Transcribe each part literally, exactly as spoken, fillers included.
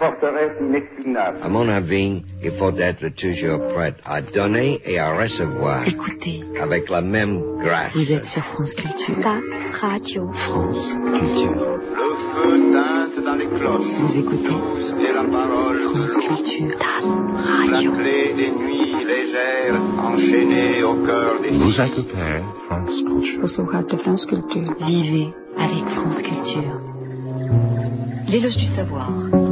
forteresse inexpugnable. À mon avis, il faut être toujours prêt à donner et à recevoir. Écoutez. Avec la même grâce. Vous êtes sur France Culture. Ta radio. France Culture. Le feu teinte dans les cloches. Vous écoutez. Douce est la parole. France Culture. Ta radio. La clé des nuits légères, enchaînée au cœur des filles. Vous écoutez France Culture. Posloucháte France Culture. Vivez avec France Culture. L'éloge du savoir.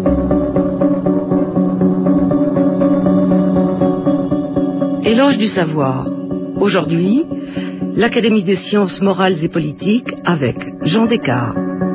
Éloge du savoir. Aujourd'hui, l'Académie des sciences morales et politiques avec Jean Descartes.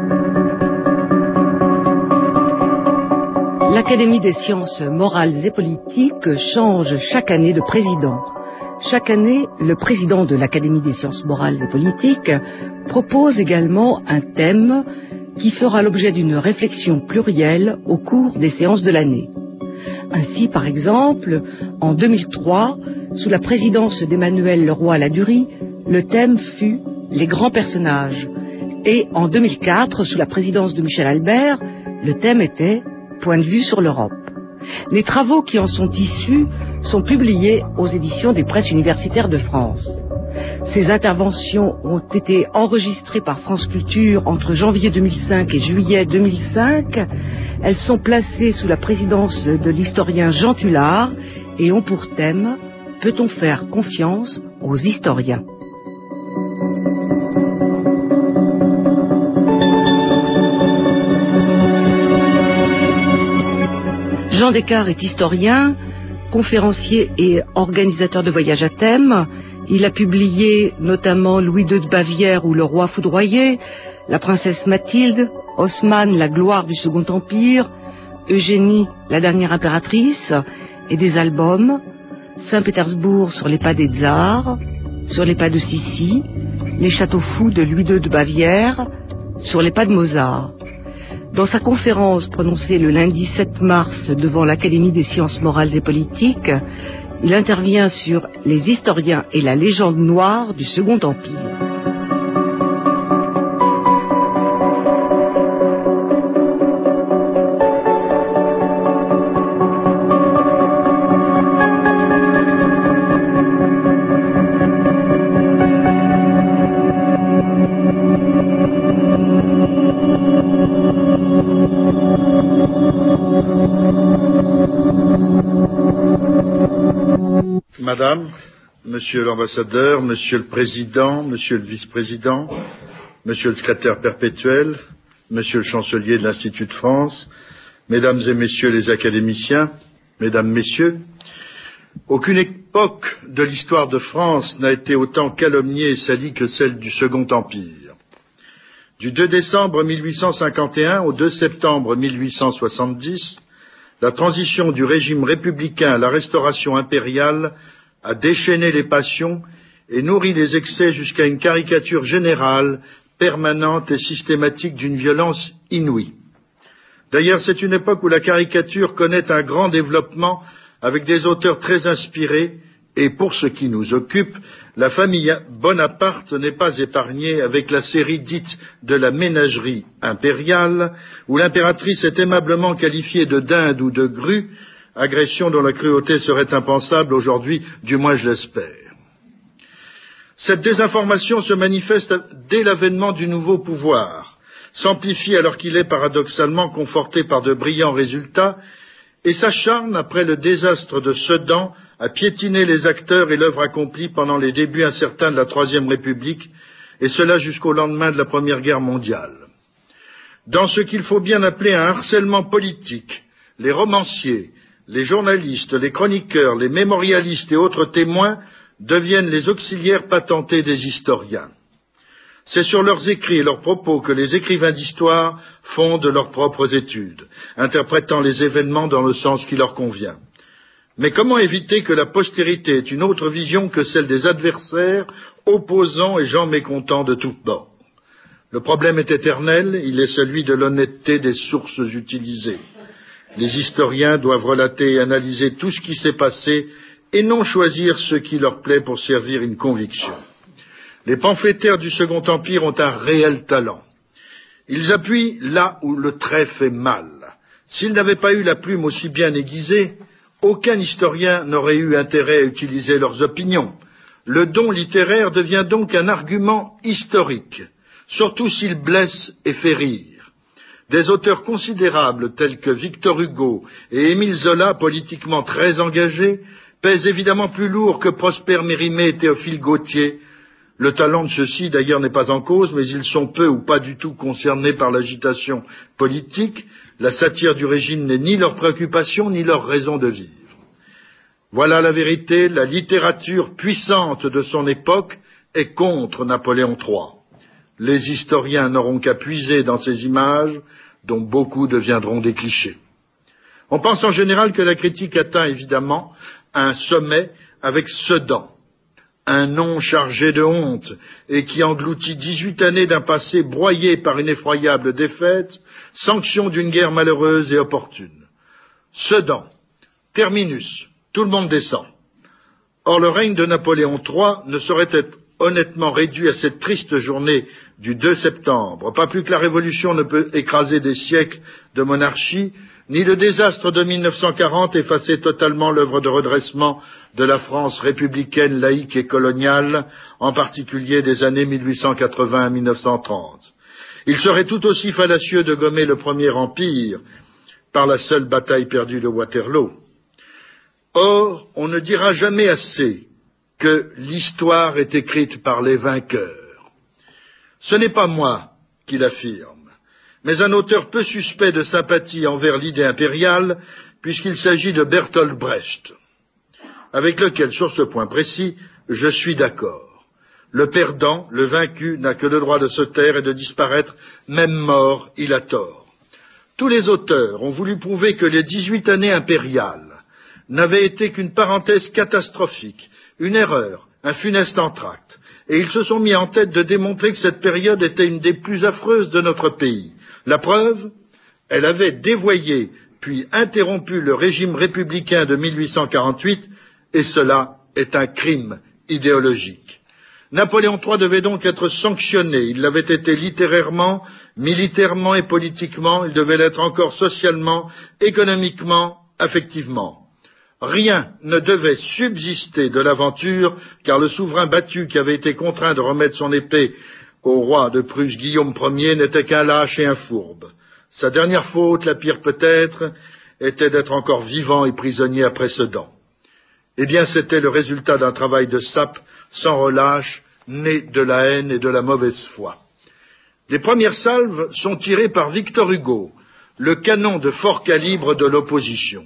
L'Académie des sciences morales et politiques change chaque année de président. Chaque année, le président de l'Académie des sciences morales et politiques propose également un thème qui fera l'objet d'une réflexion plurielle au cours des séances de l'année. Ainsi, par exemple, en deux mille trois, sous la présidence d'Emmanuel Leroy-Ladurie, le thème fut « Les grands personnages ». Et en deux mille quatre, sous la présidence de Michel Albert, le thème était « Point de vue sur l'Europe ». Les travaux qui en sont issus sont publiés aux éditions des presses universitaires de France. Ces interventions ont été enregistrées par France Culture entre janvier deux mille cinq et juillet deux mille cinq. Elles sont placées sous la présidence de l'historien Jean Tullard et ont pour thème « Peut-on faire confiance aux historiens ?» Jean Descartes est historien, conférencier et organisateur de voyages à thème. Il a publié notamment Louis deux de Bavière ou Le roi foudroyé, La princesse Mathilde, Haussmann, La gloire du Second Empire, Eugénie, la dernière impératrice, et des albums, Saint-Pétersbourg sur les pas des tsars, Sur les pas de Sissi, Les châteaux fous de Louis deux de Bavière, Sur les pas de Mozart. Dans sa conférence prononcée le lundi sept mars devant l'Académie des sciences morales et politiques, il intervient sur les historiens et la légende noire du Second Empire. Madame, Monsieur l'ambassadeur, Monsieur le Président, Monsieur le Vice-président, Monsieur le secrétaire perpétuel, Monsieur le chancelier de l'Institut de France, Mesdames et Messieurs les académiciens, Mesdames, Messieurs, aucune époque de l'histoire de France n'a été autant calomniée et salie que celle du Second Empire. Du deux décembre mille huit cent cinquante et un au deux septembre mille huit cent soixante-dix, la transition du régime républicain à la restauration impériale a déchaîné les passions et nourri les excès jusqu'à une caricature générale, permanente et systématique d'une violence inouïe. D'ailleurs, c'est une époque où la caricature connaît un grand développement avec des auteurs très inspirés et, pour ce qui nous occupe, la famille Bonaparte n'est pas épargnée avec la série dite de la ménagerie impériale, où l'impératrice est aimablement qualifiée de dinde ou de grue, agression dont la cruauté serait impensable aujourd'hui, du moins je l'espère. Cette désinformation se manifeste dès l'avènement du nouveau pouvoir, s'amplifie alors qu'il est paradoxalement conforté par de brillants résultats, et s'acharne, après le désastre de Sedan, à piétiner les acteurs et l'œuvre accomplie pendant les débuts incertains de la Troisième République, et cela jusqu'au lendemain de la Première Guerre mondiale. Dans ce qu'il faut bien appeler un harcèlement politique, les romanciers, les journalistes, les chroniqueurs, les mémorialistes et autres témoins deviennent les auxiliaires patentés des historiens. C'est sur leurs écrits et leurs propos que les écrivains d'histoire fondent leurs propres études, interprétant les événements dans le sens qui leur convient. Mais comment éviter que la postérité ait une autre vision que celle des adversaires, opposants et gens mécontents de tous bords? Le problème est éternel, il est celui de l'honnêteté des sources utilisées. Les historiens doivent relater et analyser tout ce qui s'est passé et non choisir ce qui leur plaît pour servir une conviction. Les pamphlétaires du Second Empire ont un réel talent. Ils appuient là où le trait fait mal, S'il n'avait pas eu la plume aussi bien aiguisée, aucun historien n'aurait eu intérêt à utiliser leurs opinions. Le don littéraire devient donc un argument historique, surtout s'il blesse et fait rire. Des auteurs considérables tels que Victor Hugo et Émile Zola, politiquement très engagés, pèsent évidemment plus lourd que Prosper Mérimée et Théophile Gautier. Le talent de ceux-ci, d'ailleurs, n'est pas en cause, mais ils sont peu ou pas du tout concernés par l'agitation politique. La satire du régime n'est ni leur préoccupation, ni leur raison de vivre. Voilà la vérité, la littérature puissante de son époque est contre Napoléon trois. Les historiens n'auront qu'à puiser dans ces images, dont beaucoup deviendront des clichés. On pense en général que la critique atteint évidemment un sommet avec Sedan, un nom chargé de honte et qui engloutit dix-huit années d'un passé broyé par une effroyable défaite, sanction d'une guerre malheureuse et opportune. Sedan, terminus, tout le monde descend. Or le règne de Napoléon trois ne saurait être honnêtement réduit à cette triste journée du deux septembre, pas plus que la Révolution ne peut écraser des siècles de monarchie, ni le désastre de mille neuf cent quarante effacer totalement l'œuvre de redressement de la France républicaine, laïque et coloniale, en particulier des années mille huit cent quatre-vingts à mille neuf cent trente. Il serait tout aussi fallacieux de gommer le Premier Empire par la seule bataille perdue de Waterloo. Or, on ne dira jamais assez que l'histoire est écrite par les vainqueurs. Ce n'est pas moi qui l'affirme, mais un auteur peu suspect de sympathie envers l'idée impériale, puisqu'il s'agit de Bertolt Brecht, avec lequel, sur ce point précis, je suis d'accord. Le perdant, le vaincu, n'a que le droit de se taire et de disparaître, même mort, il a tort. Tous les auteurs ont voulu prouver que les dix-huit années impériales n'avaient été qu'une parenthèse catastrophique, une erreur, un funeste entracte, et ils se sont mis en tête de démontrer que cette période était une des plus affreuses de notre pays. La preuve, elle avait dévoyé puis interrompu le régime républicain de mille huit cent quarante-huit, et cela est un crime idéologique. Napoléon trois devait donc être sanctionné, il l'avait été littérairement, militairement et politiquement, il devait l'être encore socialement, économiquement, affectivement. Rien ne devait subsister de l'aventure, car le souverain battu qui avait été contraint de remettre son épée au roi de Prusse Guillaume Ier n'était qu'un lâche et un fourbe. Sa dernière faute, la pire peut-être, était d'être encore vivant et prisonnier après Sedan. Eh bien, c'était le résultat d'un travail de sape sans relâche, né de la haine et de la mauvaise foi. Les premières salves sont tirées par Victor Hugo, le canon de fort calibre de l'opposition.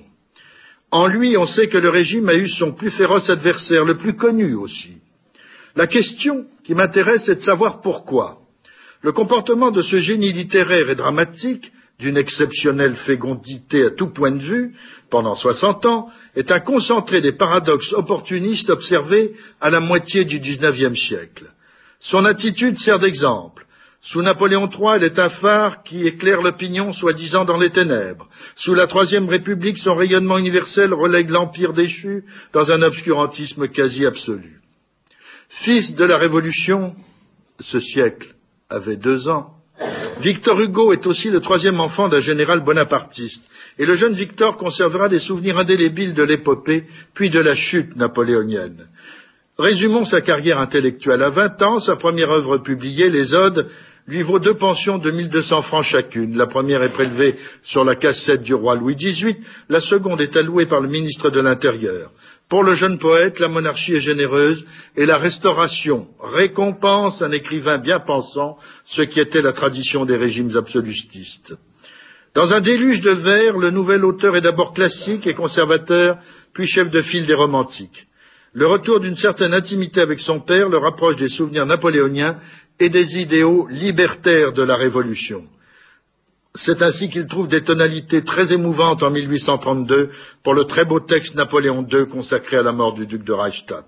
En lui, on sait que le régime a eu son plus féroce adversaire, le plus connu aussi. La question qui m'intéresse est de savoir pourquoi. Le comportement de ce génie littéraire et dramatique, d'une exceptionnelle fécondité à tout point de vue, pendant soixante ans, est un concentré des paradoxes opportunistes observés à la moitié du dix-neuvième siècle. Son attitude sert d'exemple. Sous Napoléon trois, elle est un phare qui éclaire l'opinion soi-disant dans les ténèbres. Sous la Troisième République, son rayonnement universel relègue l'empire déchu dans un obscurantisme quasi absolu. Fils de la Révolution, ce siècle avait deux ans, Victor Hugo est aussi le troisième enfant d'un général bonapartiste, et le jeune Victor conservera des souvenirs indélébiles de l'épopée, puis de la chute napoléonienne. Résumons sa carrière intellectuelle. À vingt ans, sa première œuvre publiée, les Odes, lui vaut deux pensions de mille deux cents francs chacune. La première est prélevée sur la cassette du roi Louis dix-huit, la seconde est allouée par le ministre de l'Intérieur. Pour le jeune poète, la monarchie est généreuse et la Restauration récompense un écrivain bien pensant, ce qui était la tradition des régimes absolutistes. Dans un déluge de vers, le nouvel auteur est d'abord classique et conservateur, puis chef de file des romantiques. Le retour d'une certaine intimité avec son père le rapproche des souvenirs napoléoniens et des idéaux libertaires de la Révolution. C'est ainsi qu'il trouve des tonalités très émouvantes en mille huit cent trente-deux pour le très beau texte Napoléon deux consacré à la mort du duc de Reichstadt.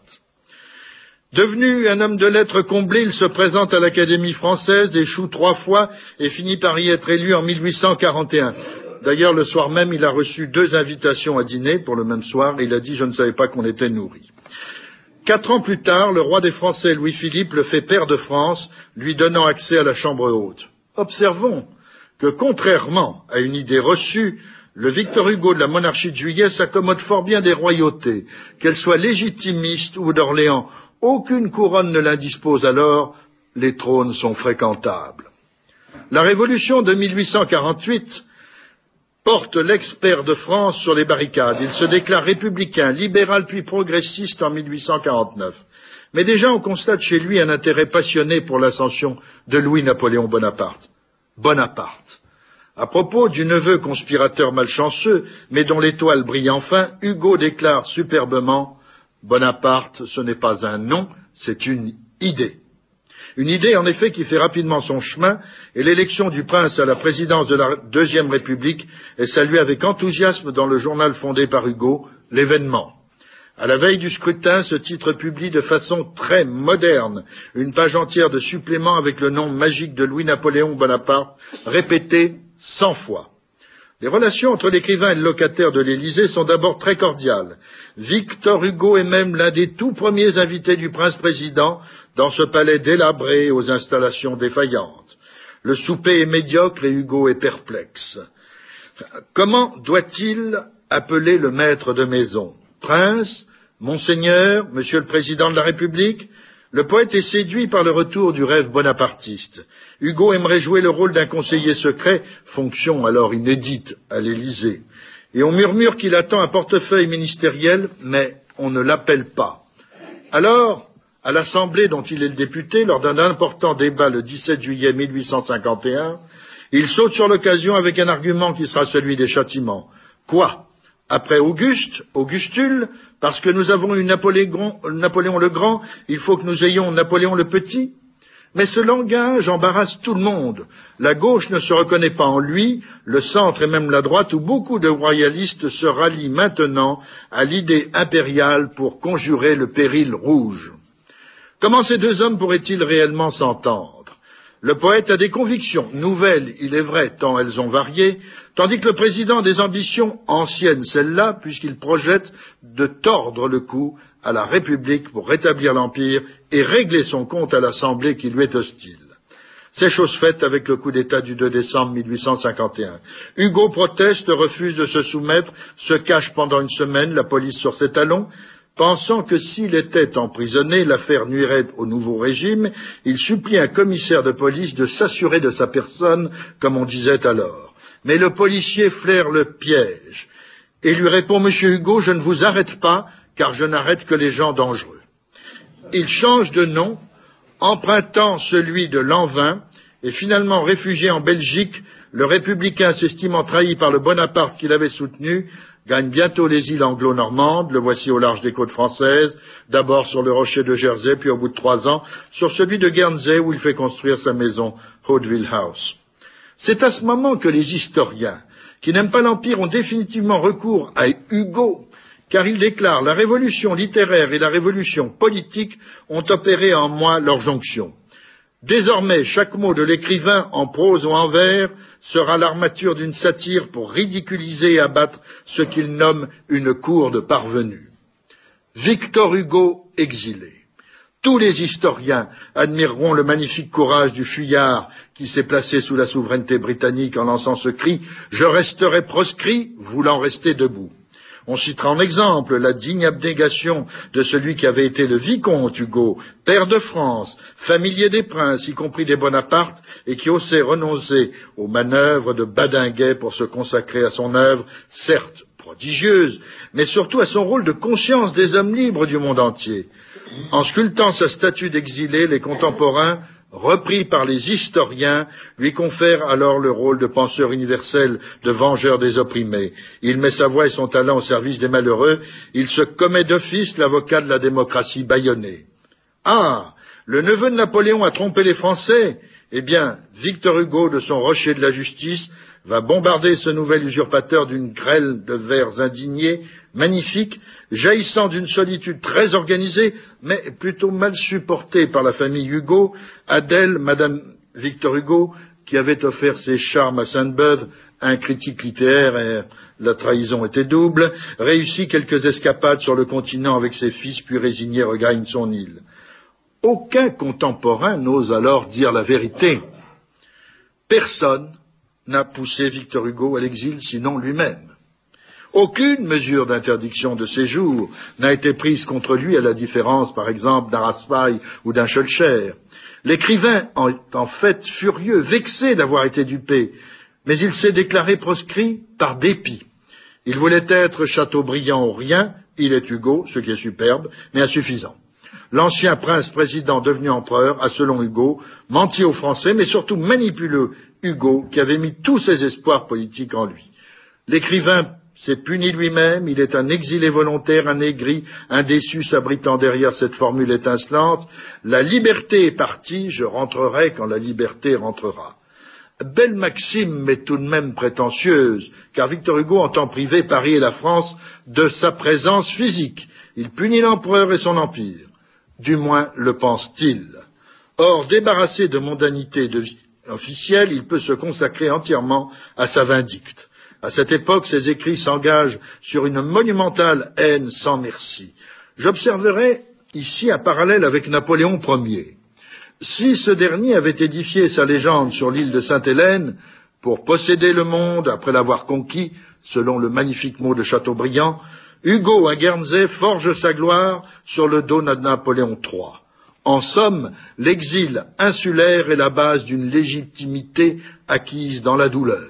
Devenu un homme de lettres comblé, il se présente à l'Académie française, échoue trois fois et finit par y être élu en mille huit cent quarante et un. D'ailleurs, le soir même, il a reçu deux invitations à dîner pour le même soir et il a dit « Je ne savais pas qu'on était nourri ». Quatre ans plus tard, le roi des Français, Louis-Philippe, le fait pair de France, lui donnant accès à la Chambre haute. Observons que, contrairement à une idée reçue, Le Victor Hugo de la monarchie de Juillet s'accommode fort bien des royautés, qu'elles soient légitimistes ou d'Orléans. Aucune couronne ne l'indispose alors, les trônes sont fréquentables. La Révolution de mille huit cent quarante-huit porte l'ex-pair de France sur les barricades. Il se déclare républicain, libéral puis progressiste en mille huit cent quarante-neuf. Mais déjà on constate chez lui un intérêt passionné pour l'ascension de Louis-Napoléon Bonaparte. Bonaparte. À propos du neveu conspirateur malchanceux, mais dont l'étoile brille enfin, Hugo déclare superbement « Bonaparte, ce n'est pas un nom, c'est une idée ». Une idée, en effet, qui fait rapidement son chemin, et l'élection du prince à la présidence de la Deuxième République est saluée avec enthousiasme dans le journal fondé par Hugo, L'Événement. À la veille du scrutin, ce titre publie de façon très moderne une page entière de suppléments avec le nom magique de Louis-Napoléon Bonaparte, répété cent fois. Les relations entre l'écrivain et le locataire de l'Élysée sont d'abord très cordiales. Victor Hugo est même l'un des tout premiers invités du prince-président dans ce palais délabré aux installations défaillantes. Le souper est médiocre et Hugo est perplexe. Comment doit-il appeler le maître de maison? Prince, Monseigneur, Monsieur le Président de la République? Le poète est séduit par le retour du rêve bonapartiste. Hugo aimerait jouer le rôle d'un conseiller secret, fonction alors inédite à l'Élysée. Et on murmure qu'il attend un portefeuille ministériel, mais on ne l'appelle pas. Alors, à l'Assemblée dont il est le député, lors d'un important débat le dix-sept juillet mille huit cent cinquante et un, il saute sur l'occasion avec un argument qui sera celui des châtiments. Quoi? Après Auguste, Augustule, parce que nous avons eu Napoléon, Napoléon le Grand, il faut que nous ayons Napoléon le Petit? Mais ce langage embarrasse tout le monde. La gauche ne se reconnaît pas en lui, le centre et même la droite, où beaucoup de royalistes se rallient maintenant à l'idée impériale pour conjurer le péril rouge. Comment ces deux hommes pourraient-ils réellement s'entendre? Le poète a des convictions, nouvelles, il est vrai, tant elles ont varié, tandis que le président a des ambitions anciennes, celles-là, puisqu'il projette de tordre le cou à la République pour rétablir l'Empire et régler son compte à l'Assemblée qui lui est hostile. C'est chose faite avec le coup d'État du deux décembre mille huit cent cinquante et un. Hugo proteste, refuse de se soumettre, se cache pendant une semaine, la police sur ses talons. Pensant que s'il était emprisonné, l'affaire nuirait au nouveau régime, il supplie un commissaire de police de s'assurer de sa personne, comme on disait alors. Mais le policier flaire le piège et lui répond « Monsieur Hugo, je ne vous arrête pas, car je n'arrête que les gens dangereux ». Il change de nom, empruntant celui de Lanvin, et finalement réfugié en Belgique, le républicain s'estimant trahi par le Bonaparte qu'il avait soutenu, gagne bientôt les îles anglo-normandes, le voici au large des côtes françaises, d'abord sur le rocher de Jersey, puis au bout de trois ans, sur celui de Guernsey où il fait construire sa maison, Hauteville House. C'est à ce moment que les historiens, qui n'aiment pas l'Empire, ont définitivement recours à Hugo, car il déclare « La révolution littéraire et la révolution politique ont opéré en moi leur jonction. Désormais, chaque mot de l'écrivain, en prose ou en vers, sera l'armature d'une satire pour ridiculiser et abattre ce qu'il nomme une cour de parvenus. » Victor Hugo exilé. Tous les historiens admireront le magnifique courage du fuyard qui s'est placé sous la souveraineté britannique en lançant ce cri « Je resterai proscrit, voulant rester debout ». On citera en exemple la digne abnégation de celui qui avait été le vicomte Hugo, père de France, familier des princes, y compris des Bonaparte, et qui osait renoncer aux manœuvres de Badinguet pour se consacrer à son œuvre, certes prodigieuse, mais surtout à son rôle de conscience des hommes libres du monde entier. En sculptant sa statue d'exilé, les contemporains, repris par les historiens, lui confère alors le rôle de penseur universel, de vengeur des opprimés. Il met sa voix et son talent au service des malheureux, il se commet d'office l'avocat de la démocratie bâillonnée. Ah, le neveu de Napoléon a trompé les Français? Eh bien, Victor Hugo, de son rocher de la justice, va bombarder ce nouvel usurpateur d'une grêle de vers indignés, magnifique, jaillissant d'une solitude très organisée, mais plutôt mal supportée par la famille Hugo, Adèle, Madame Victor Hugo, qui avait offert ses charmes à Sainte-Beuve, un critique littéraire, et la trahison était double, réussit quelques escapades sur le continent avec ses fils, puis résigné regagne son île. Aucun contemporain n'ose alors dire la vérité. Personne, n'a poussé Victor Hugo à l'exil, sinon lui-même. Aucune mesure d'interdiction de séjour n'a été prise contre lui, à la différence, par exemple, d'un Raspail ou d'un Schœlcher. L'écrivain est en fait furieux, vexé d'avoir été dupé, mais il s'est déclaré proscrit par dépit. Il voulait être Chateaubriand ou rien, il est Hugo, ce qui est superbe, mais insuffisant. L'ancien prince-président devenu empereur a, selon Hugo, menti aux Français, mais surtout manipulé Hugo, qui avait mis tous ses espoirs politiques en lui. L'écrivain s'est puni lui-même, il est un exilé volontaire, un aigri, un déçu s'abritant derrière cette formule étincelante. La liberté est partie, je rentrerai quand la liberté rentrera. Belle maxime, mais tout de même prétentieuse, car Victor Hugo entend priver Paris et la France de sa présence physique. Il punit l'empereur et son empire. Du moins le pense-t-il. Or, débarrassé de mondanité de vie officielle, il peut se consacrer entièrement à sa vindicte. À cette époque, ses écrits s'engagent sur une monumentale haine sans merci. J'observerai ici un parallèle avec Napoléon Ier. Si ce dernier avait édifié sa légende sur l'île de Sainte-Hélène pour posséder le monde après l'avoir conquis, selon le magnifique mot de Chateaubriand, Hugo à Guernsey forge sa gloire sur le dos de Napoléon trois. En somme, l'exil insulaire est la base d'une légitimité acquise dans la douleur.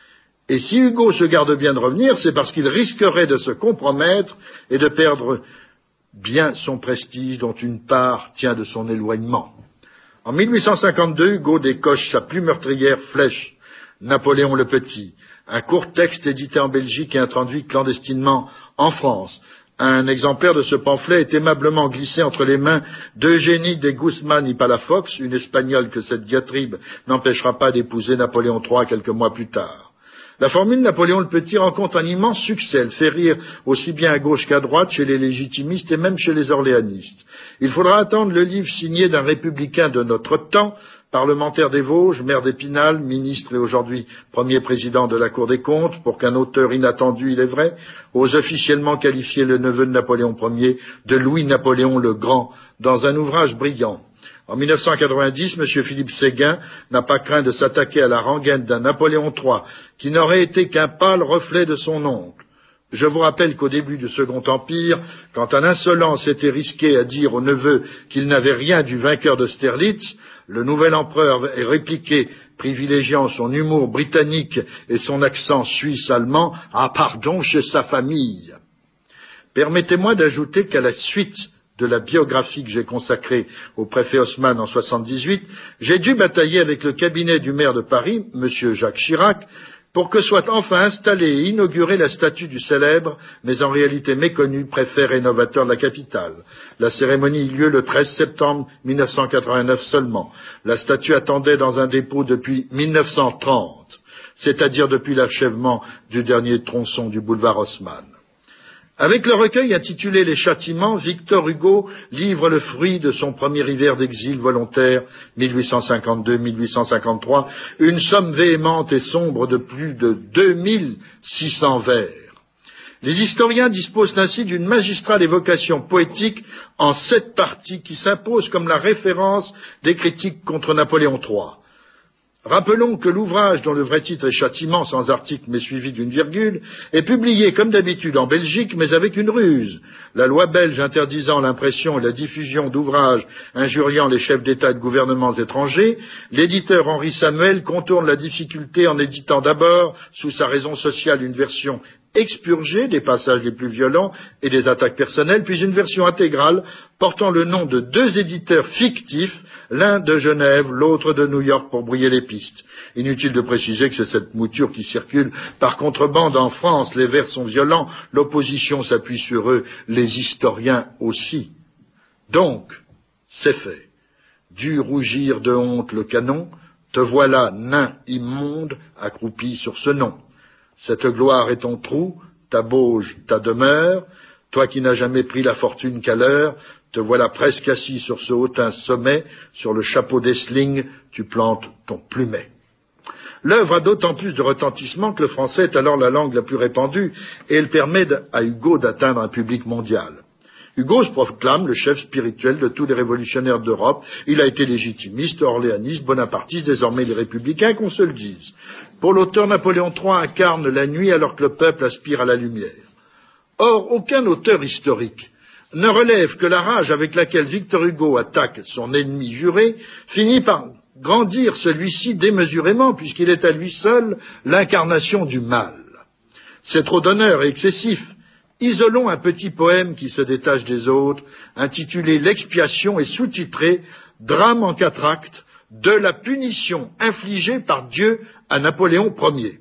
Et si Hugo se garde bien de revenir, c'est parce qu'il risquerait de se compromettre et de perdre bien son prestige dont une part tient de son éloignement. En mille huit cent cinquante-deux, Hugo décoche sa plus meurtrière flèche, Napoléon le Petit, un court texte édité en Belgique et introduit clandestinement en France. Un exemplaire de ce pamphlet est aimablement glissé entre les mains d'Eugénie de Guzman y Palafox, une Espagnole que cette diatribe n'empêchera pas d'épouser Napoléon trois quelques mois plus tard. La formule Napoléon le Petit rencontre un immense succès. Elle fait rire aussi bien à gauche qu'à droite, chez les légitimistes et même chez les orléanistes. Il faudra attendre le livre signé d'un républicain de notre temps, parlementaire des Vosges, maire d'Épinal, ministre et aujourd'hui premier président de la Cour des comptes, pour qu'un auteur inattendu, il est vrai, ose officiellement qualifier le neveu de Napoléon Ier de Louis-Napoléon le Grand dans un ouvrage brillant. En mille neuf cent quatre-vingt-dix, M. Philippe Séguin n'a pas craint de s'attaquer à la rengaine d'un Napoléon trois, qui n'aurait été qu'un pâle reflet de son oncle. Je vous rappelle qu'au début du Second Empire, quand un insolent s'était risqué à dire au neveu qu'il n'avait rien du vainqueur d'Austerlitz, le nouvel empereur avait répliqué, privilégiant son humour britannique et son accent suisse-allemand, « Ah pardon, chez sa famille ». Permettez-moi d'ajouter qu'à la suite de la biographie que j'ai consacrée au préfet Haussmann en soixante-dix-huit, j'ai dû batailler avec le cabinet du maire de Paris, M. Jacques Chirac, pour que soit enfin installée et inaugurée la statue du célèbre, mais en réalité méconnu, préfet rénovateur de la capitale. La cérémonie eut lieu le treize septembre mille neuf cent quatre-vingt-neuf seulement. La statue attendait dans un dépôt depuis mille neuf cent trente, c'est-à-dire depuis l'achèvement du dernier tronçon du boulevard Haussmann. Avec le recueil intitulé Les Châtiments, Victor Hugo livre le fruit de son premier hiver d'exil volontaire, mille huit cent cinquante-deux à mille huit cent cinquante-trois, une somme véhémente et sombre de plus de deux mille six cents vers. Les historiens disposent ainsi d'une magistrale évocation poétique en sept parties qui s'impose comme la référence des critiques contre Napoléon trois. Rappelons que l'ouvrage, dont le vrai titre est Châtiment, sans article mais suivi d'une virgule, est publié comme d'habitude en Belgique, mais avec une ruse. La loi belge interdisant l'impression et la diffusion d'ouvrages injuriant les chefs d'État et de gouvernements étrangers, l'éditeur Henri Samuel contourne la difficulté en éditant d'abord, sous sa raison sociale, une version expurgée des passages les plus violents et des attaques personnelles, puis une version intégrale portant le nom de deux éditeurs fictifs, l'un de Genève, l'autre de New York, pour brouiller les pistes. Inutile de préciser que c'est cette mouture qui circule par contrebande en France. Les vers sont violents, l'opposition s'appuie sur eux, les historiens aussi. Donc, c'est fait. Dut rougir de honte le canon, te voilà, nain immonde, accroupi sur ce nom. Cette gloire est ton trou, ta bauge, ta demeure, toi qui n'as jamais pris la fortune qu'à l'heure, te voilà presque assis sur ce hautain sommet, sur le chapeau d'Essling, tu plantes ton plumet. L'œuvre a d'autant plus de retentissement que le français est alors la langue la plus répandue et elle permet à Hugo d'atteindre un public mondial. Hugo se proclame le chef spirituel de tous les révolutionnaires d'Europe. Il a été légitimiste, orléaniste, bonapartiste, désormais les républicains, qu'on se le dise. Pour l'auteur, Napoléon trois incarne la nuit alors que le peuple aspire à la lumière. Or, aucun auteur historique ne relève que la rage avec laquelle Victor Hugo attaque son ennemi juré finit par grandir celui-ci démesurément, puisqu'il est à lui seul l'incarnation du mal. C'est trop d'honneur et excessif. Isolons un petit poème qui se détache des autres, intitulé L'expiation et sous-titré Drame en quatre actes de la punition infligée par Dieu à Napoléon Ier.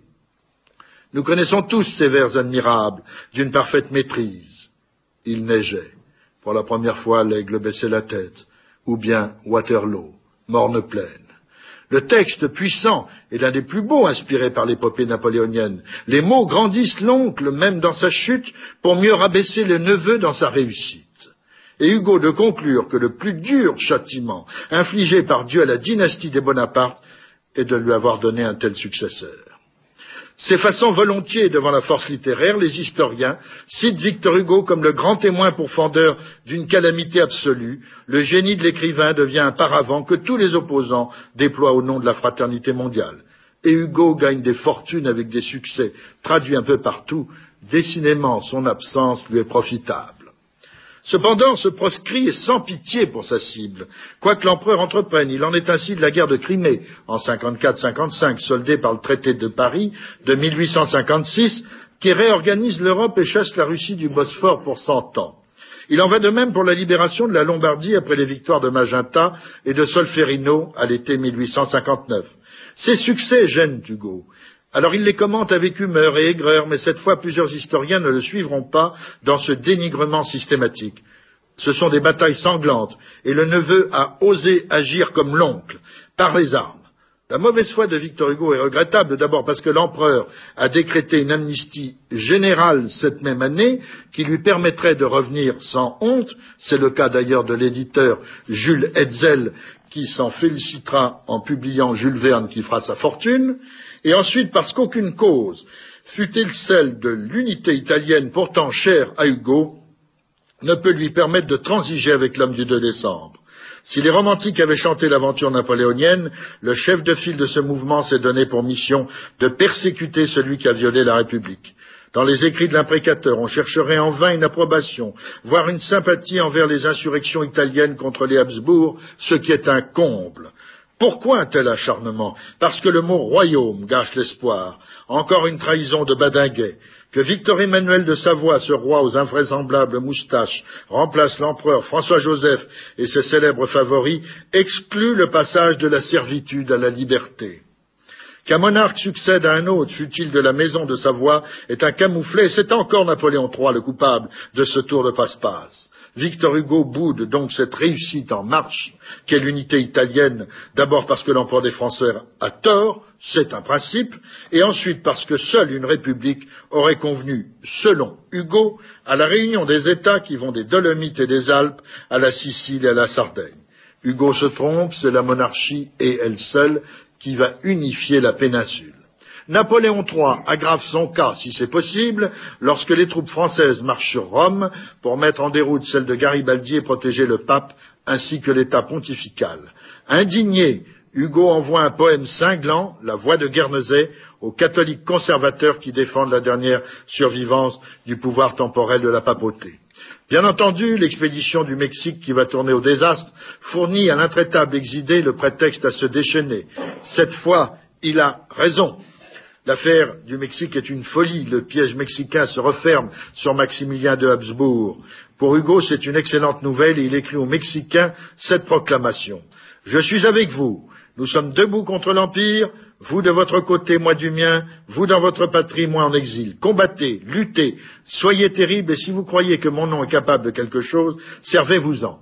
Nous connaissons tous ces vers admirables, d'une parfaite maîtrise. Il neigeait. Pour la première fois, l'aigle baissait la tête. Ou bien Waterloo, morne pleine. Le texte puissant est l'un des plus beaux inspirés par l'épopée napoléonienne. Les mots grandissent l'oncle même dans sa chute pour mieux rabaisser le neveu dans sa réussite. Et Hugo de conclure que le plus dur châtiment infligé par Dieu à la dynastie des Bonaparte est de lui avoir donné un tel successeur. S'effaçant volontiers devant la force littéraire, les historiens citent Victor Hugo comme le grand témoin pourfendeur d'une calamité absolue. Le génie de l'écrivain devient un paravent que tous les opposants déploient au nom de la fraternité mondiale. Et Hugo gagne des fortunes avec des succès traduits un peu partout. Décidément, son absence lui est profitable. Cependant, ce proscrit est sans pitié pour sa cible. Quoi que l'empereur entreprenne, il en est ainsi de la guerre de Crimée, en cinquante-quatre cinquante-cinq, soldée par le traité de Paris de mille huit cent cinquante-six, qui réorganise l'Europe et chasse la Russie du Bosphore pour cent ans. Il en va de même pour la libération de la Lombardie après les victoires de Magenta et de Solferino à l'été mille huit cent cinquante-neuf. Ces succès gênent Hugo. Alors il les commente avec humeur et aigreur, mais cette fois plusieurs historiens ne le suivront pas dans ce dénigrement systématique. Ce sont des batailles sanglantes, et le neveu a osé agir comme l'oncle, par les armes. La mauvaise foi de Victor Hugo est regrettable, d'abord parce que l'empereur a décrété une amnistie générale cette même année, qui lui permettrait de revenir sans honte. C'est le cas d'ailleurs de l'éditeur Jules Hetzel, qui s'en félicitera en publiant Jules Verne qui fera sa fortune. Et ensuite parce qu'aucune cause, fût-elle celle de l'unité italienne pourtant chère à Hugo, ne peut lui permettre de transiger avec l'homme du deux décembre. Si les romantiques avaient chanté l'aventure napoléonienne, le chef de file de ce mouvement s'est donné pour mission de persécuter celui qui a violé la République. Dans les écrits de l'imprécateur, on chercherait en vain une approbation, voire une sympathie envers les insurrections italiennes contre les Habsbourg, ce qui est un comble. Pourquoi un tel acharnement? Parce que le mot royaume gâche l'espoir. Encore une trahison de Badinguet. Que Victor Emmanuel de Savoie, ce roi aux invraisemblables moustaches, remplace l'empereur François-Joseph et ses célèbres favoris, exclut le passage de la servitude à la liberté. Qu'un monarque succède à un autre, fût-il de la maison de Savoie, est un camouflet, et c'est encore Napoléon trois le coupable de ce tour de passe-passe. Victor Hugo boude donc cette réussite en marche qu'est l'unité italienne, d'abord parce que l'empereur des Français a tort, c'est un principe, et ensuite parce que seule une république aurait convenu, selon Hugo, à la réunion des États qui vont des Dolomites et des Alpes à la Sicile et à la Sardaigne. Hugo se trompe, c'est la monarchie et elle seule qui va unifier la péninsule. Napoléon trois aggrave son cas, si c'est possible, lorsque les troupes françaises marchent sur Rome pour mettre en déroute celles de Garibaldi et protéger le pape ainsi que l'État pontifical. Indigné, Hugo envoie un poème cinglant, La Voix de Guernesey, aux catholiques conservateurs qui défendent la dernière survivance du pouvoir temporel de la papauté. Bien entendu, l'expédition du Mexique qui va tourner au désastre fournit à l'intraitable exilé le prétexte à se déchaîner. Cette fois, il a raison. L'affaire du Mexique est une folie. Le piège mexicain se referme sur Maximilien de Habsbourg. Pour Hugo, c'est une excellente nouvelle et il écrit aux Mexicains cette proclamation. « Je suis avec vous. Nous sommes debout contre l'Empire. Vous de votre côté, moi du mien. Vous dans votre patrie, moi en exil. Combattez, luttez, soyez terribles et si vous croyez que mon nom est capable de quelque chose, servez-vous-en.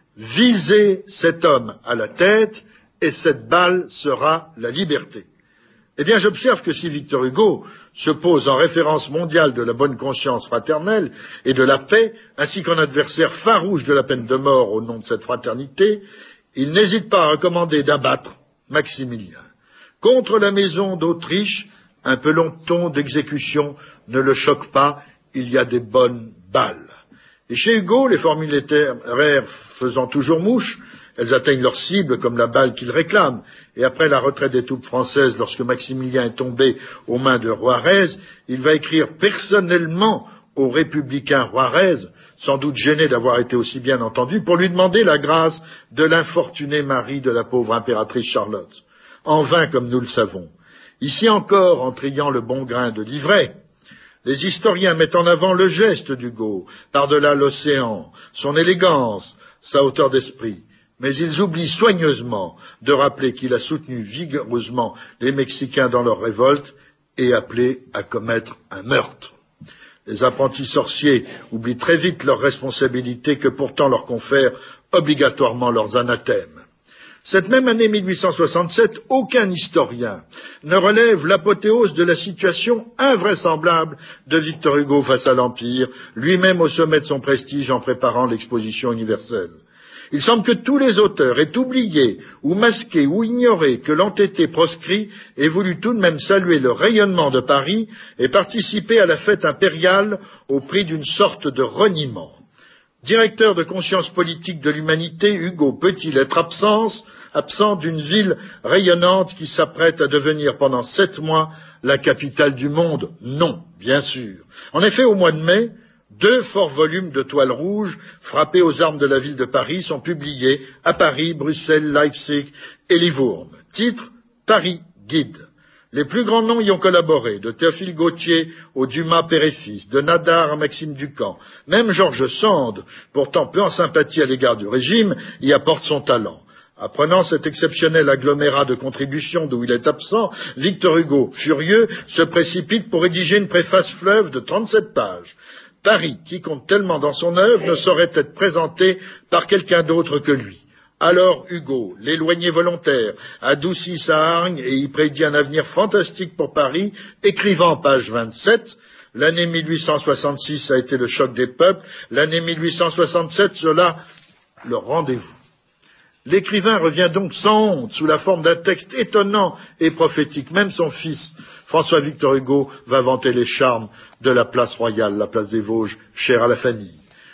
Visez cet homme à la tête et cette balle sera la liberté. » Eh bien, j'observe que si Victor Hugo se pose en référence mondiale de la bonne conscience fraternelle et de la paix, ainsi qu'en adversaire farouche de la peine de mort au nom de cette fraternité, il n'hésite pas à recommander d'abattre Maximilien. Contre la maison d'Autriche, un peloton d'exécution ne le choque pas, il y a des bonnes balles. Et chez Hugo, les formules littéraires faisant toujours mouche, elles atteignent leur cible comme la balle qu'ils réclament. Et après la retraite des troupes françaises, lorsque Maximilien est tombé aux mains de Juarez, il va écrire personnellement au républicain Juarez, sans doute gêné d'avoir été aussi bien entendu, pour lui demander la grâce de l'infortuné mari de la pauvre impératrice Charlotte. En vain, comme nous le savons. Ici encore, en triant le bon grain de l'ivraie, les historiens mettent en avant le geste d'Hugo, par-delà l'océan, son élégance, sa hauteur d'esprit. Mais ils oublient soigneusement de rappeler qu'il a soutenu vigoureusement les Mexicains dans leur révolte et appelé à commettre un meurtre. Les apprentis sorciers oublient très vite leurs responsabilités que pourtant leur confèrent obligatoirement leurs anathèmes. Cette même année mille huit cent soixante-sept, aucun historien ne relève l'apothéose de la situation invraisemblable de Victor Hugo face à l'Empire, lui-même au sommet de son prestige en préparant l'exposition universelle. Il semble que tous les auteurs aient oublié, ou masqué, ou ignoré que l'entêté proscrit ait voulu tout de même saluer le rayonnement de Paris et participer à la fête impériale au prix d'une sorte de reniement. Directeur de conscience politique de l'humanité, Hugo peut-il être absent, absent d'une ville rayonnante qui s'apprête à devenir pendant sept mois la capitale du monde? Non, bien sûr. En effet, au mois de mai, deux forts volumes de toile rouge frappés aux armes de la ville de Paris sont publiés à Paris, Bruxelles, Leipzig et Livourne. Titre Paris Guide. Les plus grands noms y ont collaboré, de Théophile Gautier au Dumas père et fils, de Nadar à Maxime Ducamp. Même Georges Sand, pourtant peu en sympathie à l'égard du régime, y apporte son talent. Apprenant cet exceptionnel agglomérat de contributions d'où il est absent, Victor Hugo, furieux, se précipite pour rédiger une préface fleuve de trente-sept pages. Paris, qui compte tellement dans son œuvre, ne saurait être présenté par quelqu'un d'autre que lui. Alors Hugo, l'éloigné volontaire, adoucit sa hargne et y prédit un avenir fantastique pour Paris, écrivant page vingt-sept, l'année mille huit cent soixante-six a été le choc des peuples, l'année mille huit cent soixante-sept, cela le rendez-vous. L'écrivain revient donc sans honte, sous la forme d'un texte étonnant et prophétique. Même son fils, François-Victor Hugo, va vanter les charmes de la place royale, la place des Vosges, chère à la famille.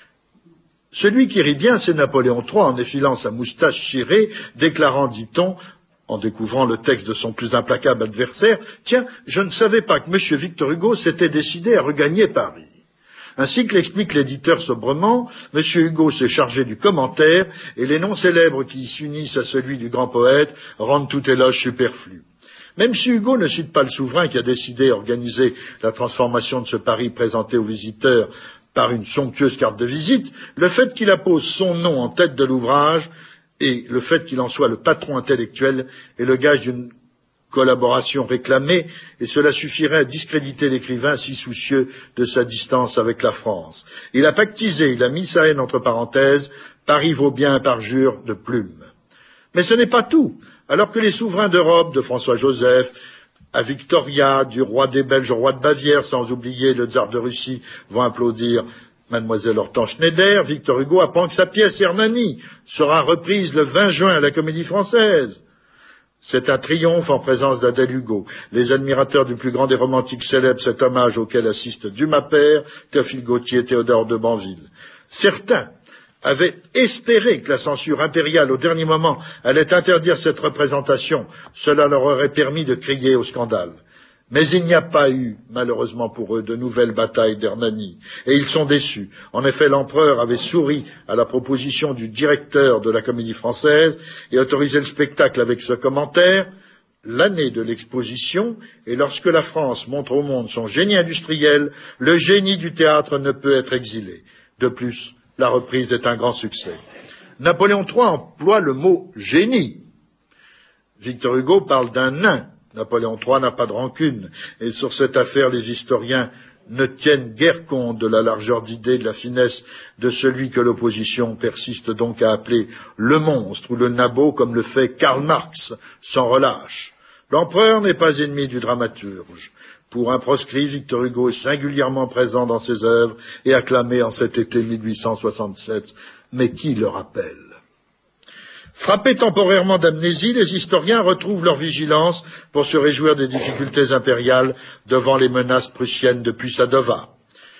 Celui qui rit bien, c'est Napoléon trois, en effilant sa moustache chirée, déclarant, dit-on, en découvrant le texte de son plus implacable adversaire, « Tiens, je ne savais pas que M. Victor Hugo s'était décidé à regagner Paris. » Ainsi que l'explique l'éditeur sobrement, M. Hugo s'est chargé du commentaire, et les noms célèbres qui s'unissent à celui du grand poète rendent tout éloge superflu. Même si Hugo ne cite pas le souverain qui a décidé d'organiser la transformation de ce Paris présenté aux visiteurs par une somptueuse carte de visite, le fait qu'il appose son nom en tête de l'ouvrage et le fait qu'il en soit le patron intellectuel est le gage d'une collaboration réclamée, et cela suffirait à discréditer l'écrivain si soucieux de sa distance avec la France. Il a pactisé, il a mis sa haine entre parenthèses, Paris vaut bien un parjure de plume. Mais ce n'est pas tout. Alors que les souverains d'Europe, de François-Joseph à Victoria, du roi des Belges au roi de Bavière, sans oublier le tsar de Russie, vont applaudir mademoiselle Hortense Schneider, Victor Hugo apprend que sa pièce Hernani sera reprise le vingt juin à la Comédie Française. C'est un triomphe en présence d'Adèle Hugo. Les admirateurs du plus grand des romantiques célèbrent cet hommage auquel assistent Dumas père, Théophile Gautier et Théodore de Banville. Certains avaient espéré que la censure impériale au dernier moment allait interdire cette représentation. Cela leur aurait permis de crier au scandale. Mais il n'y a pas eu, malheureusement pour eux, de nouvelles batailles d'Hernani, et ils sont déçus. En effet, l'empereur avait souri à la proposition du directeur de la Comédie Française et autorisé le spectacle avec ce commentaire: l'année de l'exposition, et lorsque la France montre au monde son génie industriel, le génie du théâtre ne peut être exilé. De plus, la reprise est un grand succès. Napoléon trois emploie le mot génie. Victor Hugo parle d'un nain. Napoléon trois n'a pas de rancune, et sur cette affaire, les historiens ne tiennent guère compte de la largeur d'idée, de la finesse de celui que l'opposition persiste donc à appeler le monstre ou le nabot, comme le fait Karl Marx, sans relâche. L'empereur n'est pas ennemi du dramaturge. Pour un proscrit, Victor Hugo est singulièrement présent dans ses œuvres et acclamé en cet été mille huit cent soixante-sept. Mais qui le rappelle? Frappés temporairement d'amnésie, les historiens retrouvent leur vigilance pour se réjouir des difficultés impériales devant les menaces prussiennes depuis Sadova.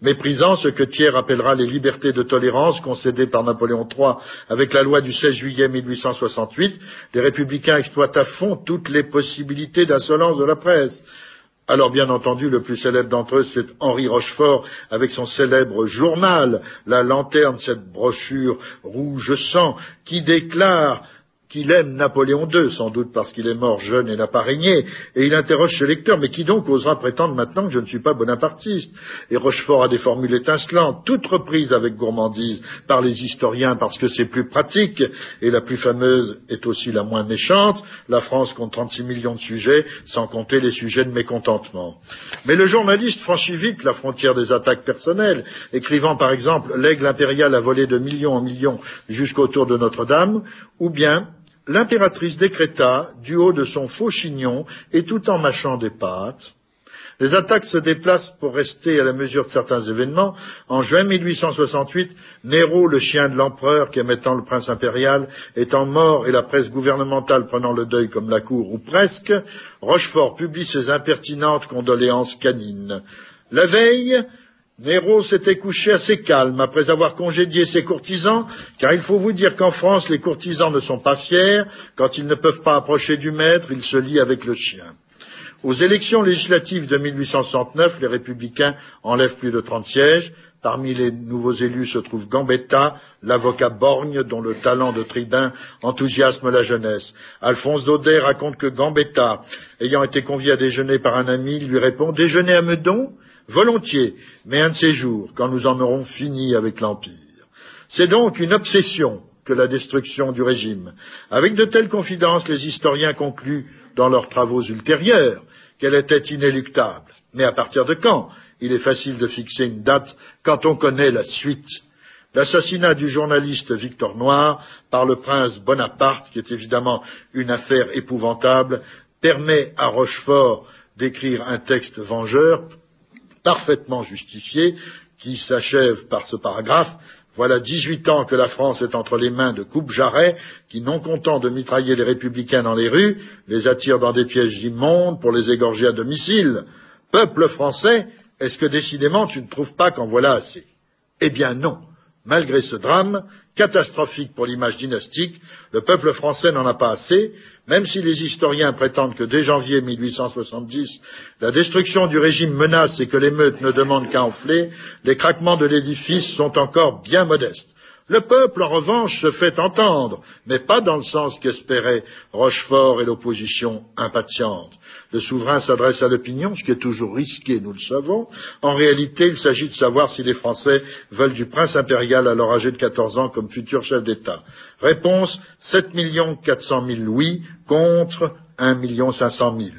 Méprisant ce que Thiers appellera les libertés de tolérance concédées par Napoléon trois avec la loi du seize juillet mille huit cent soixante-huit, les républicains exploitent à fond toutes les possibilités d'insolence de la presse. Alors bien entendu, le plus célèbre d'entre eux, c'est Henri Rochefort, avec son célèbre journal, La Lanterne, cette brochure rouge sang, qui déclare qu'il aime Napoléon deux, sans doute parce qu'il est mort jeune et n'a pas régné, et il interroge ce lecteur, mais qui donc osera prétendre maintenant que je ne suis pas bonapartiste? Et Rochefort a des formules étincelantes, toutes reprises avec gourmandise par les historiens, parce que c'est plus pratique, et la plus fameuse est aussi la moins méchante. La France compte trente-six millions de sujets, sans compter les sujets de mécontentement. Mais le journaliste franchit vite la frontière des attaques personnelles, écrivant par exemple « L'aigle impérial a volé de millions en millions jusqu'au tour de Notre-Dame », ou bien l'impératrice décréta, du haut de son faux chignon et tout en mâchant des pâtes. Les attaques se déplacent pour rester à la mesure de certains événements. En juin mille huit cent soixante-huit, Néro, le chien de l'empereur qu'émettant le prince impérial, étant mort et la presse gouvernementale prenant le deuil comme la cour, ou presque, Rochefort publie ses impertinentes condoléances canines. La veille, Néro s'était couché assez calme après avoir congédié ses courtisans, car il faut vous dire qu'en France, les courtisans ne sont pas fiers. Quand ils ne peuvent pas approcher du maître, ils se lient avec le chien. Aux élections législatives de mille huit cent soixante-neuf, les Républicains enlèvent plus de trente sièges. Parmi les nouveaux élus se trouve Gambetta, l'avocat borgne dont le talent de tribun enthousiasme la jeunesse. Alphonse Daudet raconte que Gambetta, ayant été convié à déjeuner par un ami, lui répond « Déjeuner à Meudon ? Volontiers, mais un de ces jours, quand nous en aurons fini avec l'Empire. » C'est donc une obsession que la destruction du régime. Avec de telles confidences, les historiens concluent dans leurs travaux ultérieurs qu'elle était inéluctable. Mais à partir de quand? Il est facile de fixer une date quand on connaît la suite. L'assassinat du journaliste Victor Noir par le prince Bonaparte, qui est évidemment une affaire épouvantable, permet à Rochefort d'écrire un texte vengeur, parfaitement justifié, qui s'achève par ce paragraphe. Voilà dix-huit ans que la France est entre les mains de coupe-jarrets qui, non contents de mitrailler les républicains dans les rues, les attirent dans des pièges immondes pour les égorger à domicile. Peuple français, est-ce que décidément tu ne trouves pas qu'en voilà assez? Eh bien non. Malgré ce drame, catastrophique pour l'image dynastique, le peuple français n'en a pas assez, même si les historiens prétendent que dès janvier mille huit cent soixante-dix, la destruction du régime menace et que l'émeute ne demande qu'à enfler, les craquements de l'édifice sont encore bien modestes. Le peuple, en revanche, se fait entendre, mais pas dans le sens qu'espéraient Rochefort et l'opposition impatiente. Le souverain s'adresse à l'opinion, ce qui est toujours risqué, nous le savons. En réalité, il s'agit de savoir si les Français veulent du prince impérial alors âgé de quatorze ans comme futur chef d'État. Réponse, sept millions quatre cent mille oui contre un million cinq cent mille.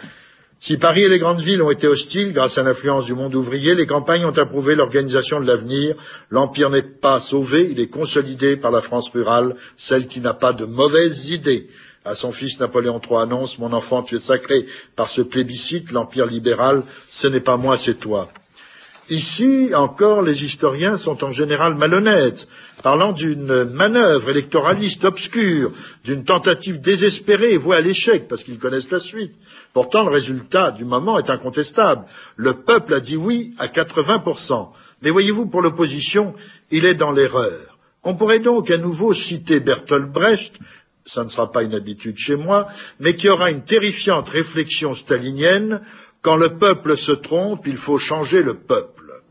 Si Paris et les grandes villes ont été hostiles grâce à l'influence du monde ouvrier, les campagnes ont approuvé l'organisation de l'avenir. L'Empire n'est pas sauvé, il est consolidé par la France rurale, celle qui n'a pas de mauvaises idées. À son fils Napoléon trois annonce « Mon enfant, tu es sacré par ce plébiscite, l'Empire libéral, ce n'est pas moi, c'est toi ». Ici, encore, les historiens sont en général malhonnêtes, parlant d'une manœuvre électoraliste obscure, d'une tentative désespérée et vouée à l'échec, parce qu'ils connaissent la suite. Pourtant, le résultat du moment est incontestable. Le peuple a dit oui à quatre-vingts pour cent. Mais voyez-vous, pour l'opposition, il est dans l'erreur. On pourrait donc à nouveau citer Bertolt Brecht, ça ne sera pas une habitude chez moi, mais qui aura une terrifiante réflexion stalinienne. Quand le peuple se trompe, il faut changer le peuple.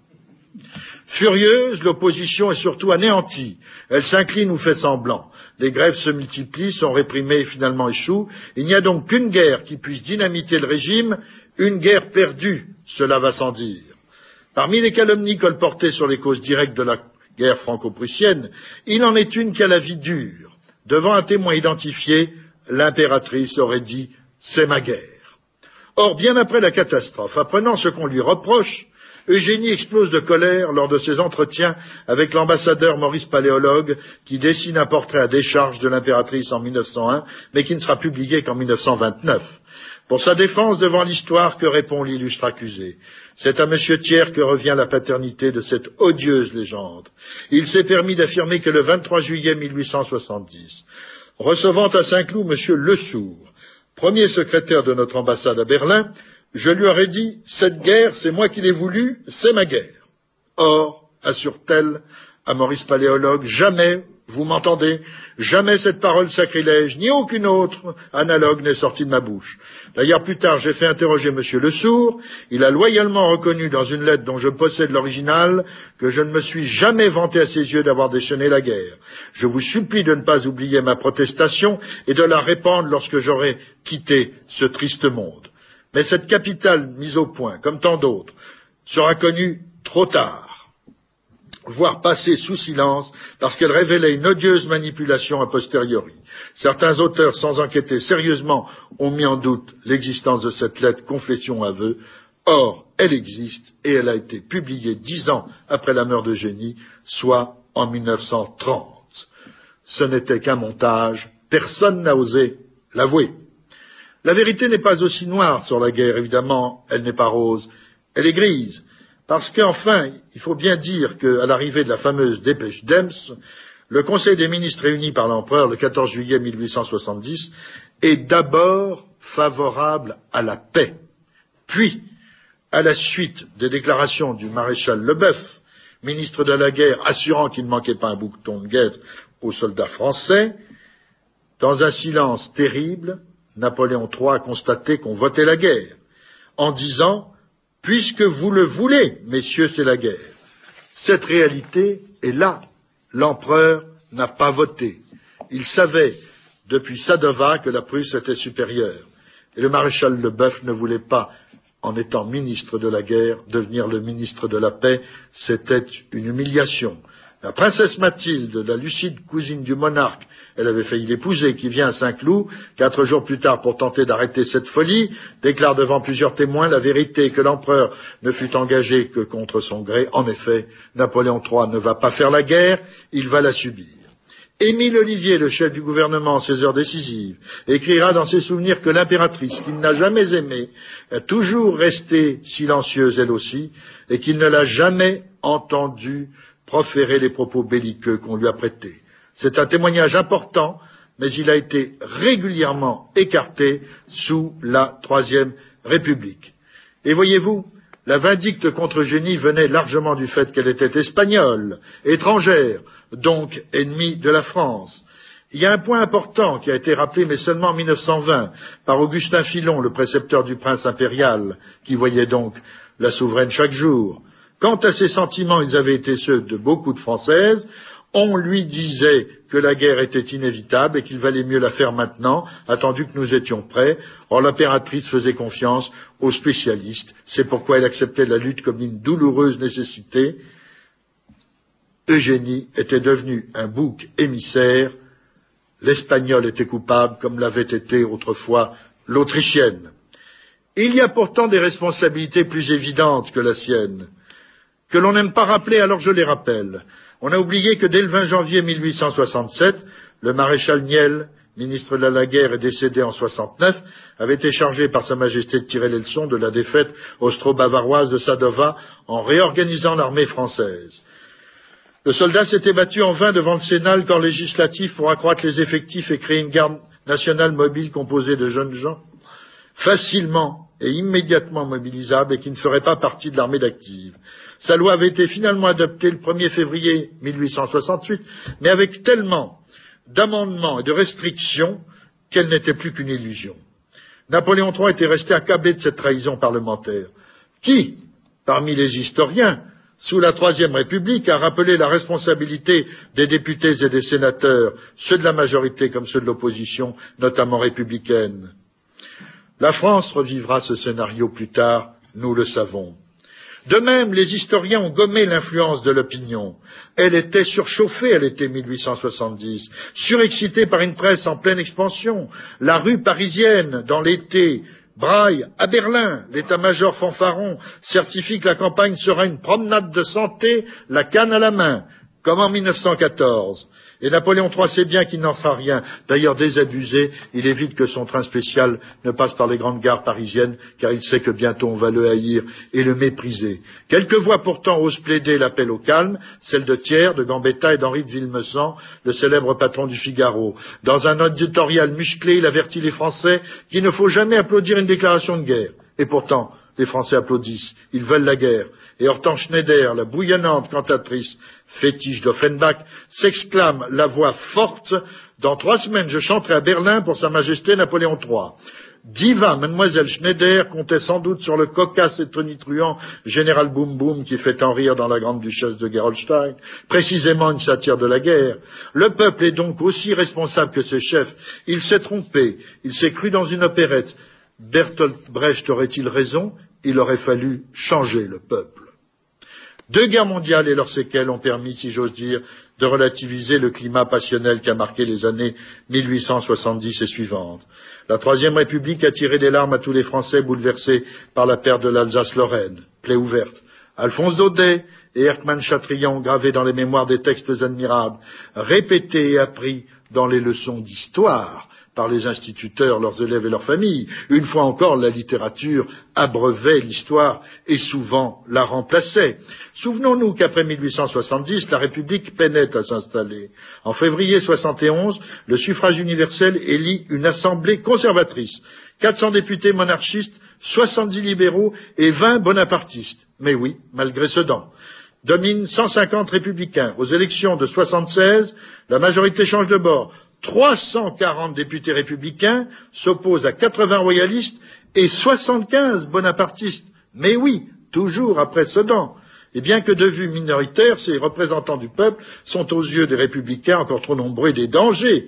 Furieuse, l'opposition est surtout anéantie. Elle s'incline ou fait semblant. Les grèves se multiplient, sont réprimées et finalement échouent. Il n'y a donc qu'une guerre qui puisse dynamiter le régime, une guerre perdue, cela va sans dire. Parmi les calomnies colportées sur les causes directes de la guerre franco-prussienne, il en est une qui a la vie dure. Devant un témoin identifié, l'impératrice aurait dit « c'est ma guerre ». Or, bien après la catastrophe, apprenant ce qu'on lui reproche, Eugénie explose de colère lors de ses entretiens avec l'ambassadeur Maurice Paléologue, qui dessine un portrait à décharge de l'impératrice en mille neuf cent un, mais qui ne sera publié qu'en mille neuf cent vingt-neuf. Pour sa défense devant l'histoire, que répond l'illustre accusé? C'est à M. Thiers que revient la paternité de cette odieuse légende. Il s'est permis d'affirmer que le vingt-trois juillet mille huit cent soixante-dix, recevant à Saint-Cloud M. Lesourd, premier secrétaire de notre ambassade à Berlin, je lui aurais dit « Cette guerre, c'est moi qui l'ai voulue, c'est ma guerre ». Or, assure-t-elle à Maurice Paléologue, jamais, vous m'entendez, jamais cette parole sacrilège, ni aucune autre analogue n'est sortie de ma bouche. D'ailleurs, plus tard, j'ai fait interroger Monsieur Lesourd, il a loyalement reconnu dans une lettre dont je possède l'original que je ne me suis jamais vanté à ses yeux d'avoir déchaîné la guerre. Je vous supplie de ne pas oublier ma protestation et de la répandre lorsque j'aurai quitté ce triste monde. Mais cette capitale mise au point, comme tant d'autres, sera connue trop tard, voire passée sous silence, parce qu'elle révélait une odieuse manipulation a posteriori. Certains auteurs, sans enquêter sérieusement, ont mis en doute l'existence de cette lettre confession-aveu. Or, elle existe et elle a été publiée dix ans après la mort d'Eugénie, soit en mille neuf cent trente. Ce n'était qu'un montage, personne n'a osé l'avouer. La vérité n'est pas aussi noire sur la guerre, évidemment, elle n'est pas rose, elle est grise. Parce qu'enfin, il faut bien dire qu'à l'arrivée de la fameuse dépêche d'Ems, le Conseil des ministres réuni par l'empereur le quatorze juillet mille huit cent soixante-dix est d'abord favorable à la paix. Puis, à la suite des déclarations du maréchal Leboeuf, ministre de la guerre, assurant qu'il ne manquait pas un bouton de guet aux soldats français, dans un silence terrible, Napoléon trois a constaté qu'on votait la guerre, en disant « Puisque vous le voulez, messieurs, c'est la guerre ». Cette réalité est là. L'empereur n'a pas voté. Il savait, depuis Sadova, que la Prusse était supérieure. Et le maréchal Leboeuf ne voulait pas, en étant ministre de la guerre, devenir le ministre de la paix. C'était une humiliation. La princesse Mathilde, la lucide cousine du monarque, elle avait failli l'épouser, qui vient à Saint-Cloud, quatre jours plus tard pour tenter d'arrêter cette folie, déclare devant plusieurs témoins la vérité que l'empereur ne fut engagé que contre son gré. En effet, Napoléon trois ne va pas faire la guerre, il va la subir. Émile Ollivier, le chef du gouvernement en ces heures décisives, écrira dans ses souvenirs que l'impératrice, qu'il n'a jamais aimée, a toujours resté silencieuse elle aussi, et qu'il ne l'a jamais entendue proférer les propos belliqueux qu'on lui a prêtés. C'est un témoignage important, mais il a été régulièrement écarté sous la Troisième République. Et voyez-vous, la vindicte contre Eugénie venait largement du fait qu'elle était espagnole, étrangère, donc ennemie de la France. Il y a un point important qui a été rappelé, mais seulement en mille neuf cent vingt, par Augustin Filon, le précepteur du prince impérial, qui voyait donc la souveraine chaque jour. Quant à ses sentiments, ils avaient été ceux de beaucoup de Françaises. On lui disait que la guerre était inévitable et qu'il valait mieux la faire maintenant, attendu que nous étions prêts. Or, l'impératrice faisait confiance aux spécialistes. C'est pourquoi elle acceptait la lutte comme une douloureuse nécessité. Eugénie était devenue un bouc émissaire. L'Espagnole était coupable, comme l'avait été autrefois l'Autrichienne. Il y a pourtant des responsabilités plus évidentes que la sienne, que l'on n'aime pas rappeler, alors je les rappelle. On a oublié que dès le vingt janvier mille huit cent soixante-sept, le maréchal Niel, ministre de la guerre et décédé en soixante-neuf, avait été chargé par Sa Majesté de tirer les leçons de la défaite austro-bavaroise de Sadova en réorganisant l'armée française. Le soldat s'était battu en vain devant le Sénat, le corps législatif, pour accroître les effectifs et créer une garde nationale mobile composée de jeunes gens, facilement et immédiatement mobilisables et qui ne feraient pas partie de l'armée d'active. Sa loi avait été finalement adoptée le premier février mille huit cent soixante-huit, mais avec tellement d'amendements et de restrictions qu'elle n'était plus qu'une illusion. Napoléon trois était resté accablé de cette trahison parlementaire. Qui, parmi les historiens, sous la Troisième République, a rappelé la responsabilité des députés et des sénateurs, ceux de la majorité comme ceux de l'opposition, notamment républicaine? La France revivra ce scénario plus tard, nous le savons. De même, les historiens ont gommé l'influence de l'opinion. Elle était surchauffée à l'été mille huit cent soixante-dix, surexcitée par une presse en pleine expansion. La rue parisienne, dans l'été, braille à Berlin, l'état-major fanfaron certifie que la campagne sera une promenade de santé, la canne à la main, comme en mille neuf cent quatorze. Et Napoléon trois sait bien qu'il n'en sera rien. D'ailleurs, désabusé, il évite que son train spécial ne passe par les grandes gares parisiennes, car il sait que bientôt on va le haïr et le mépriser. Quelques voix pourtant osent plaider l'appel au calme, celle de Thiers, de Gambetta et d'Henri de Villemessant, le célèbre patron du Figaro. Dans un éditorial musclé, il avertit les Français qu'il ne faut jamais applaudir une déclaration de guerre. Et pourtant, Les Français applaudissent, ils veulent la guerre. Et Hortense Schneider, la bouillonnante cantatrice fétiche d'Offenbach, s'exclame la voix forte: dans trois semaines, je chanterai à Berlin pour Sa Majesté Napoléon trois. Diva, mademoiselle Schneider comptait sans doute sur le cocasse et tonitruant général Boum Boum qui fait en rire dans la grande duchesse de Gerolstein, précisément une satire de la guerre. Le peuple est donc aussi responsable que ses chefs. Il s'est trompé, il s'est cru dans une opérette. Bertolt Brecht aurait-il raison? Il aurait fallu changer le peuple. Deux guerres mondiales et leurs séquelles ont permis, si j'ose dire, de relativiser le climat passionnel qui a marqué les années mille huit cent soixante-dix et suivantes. La Troisième République a tiré des larmes à tous les Français bouleversés par la perte de l'Alsace-Lorraine, plaie ouverte. Alphonse Daudet et Erckmann Chatrian ont gravé dans les mémoires des textes admirables, répétés et appris dans les leçons d'histoire par les instituteurs, leurs élèves et leurs familles. Une fois encore, la littérature abreuvait l'histoire et souvent la remplaçait. Souvenons-nous qu'après mille huit cent soixante-dix, la République peinait à s'installer. En février soixante et onze, le suffrage universel élit une assemblée conservatrice. quatre cents députés monarchistes, soixante-dix libéraux et vingt bonapartistes. Mais oui, malgré ce dent. Dominent cent cinquante républicains. Aux élections de soixante-seize, la majorité change de bord. trois cent quarante députés républicains s'opposent à quatre-vingts royalistes et soixante-quinze bonapartistes. Mais oui, toujours après Sedan. Et bien que de vue minoritaire, ces représentants du peuple sont aux yeux des républicains encore trop nombreux des dangers.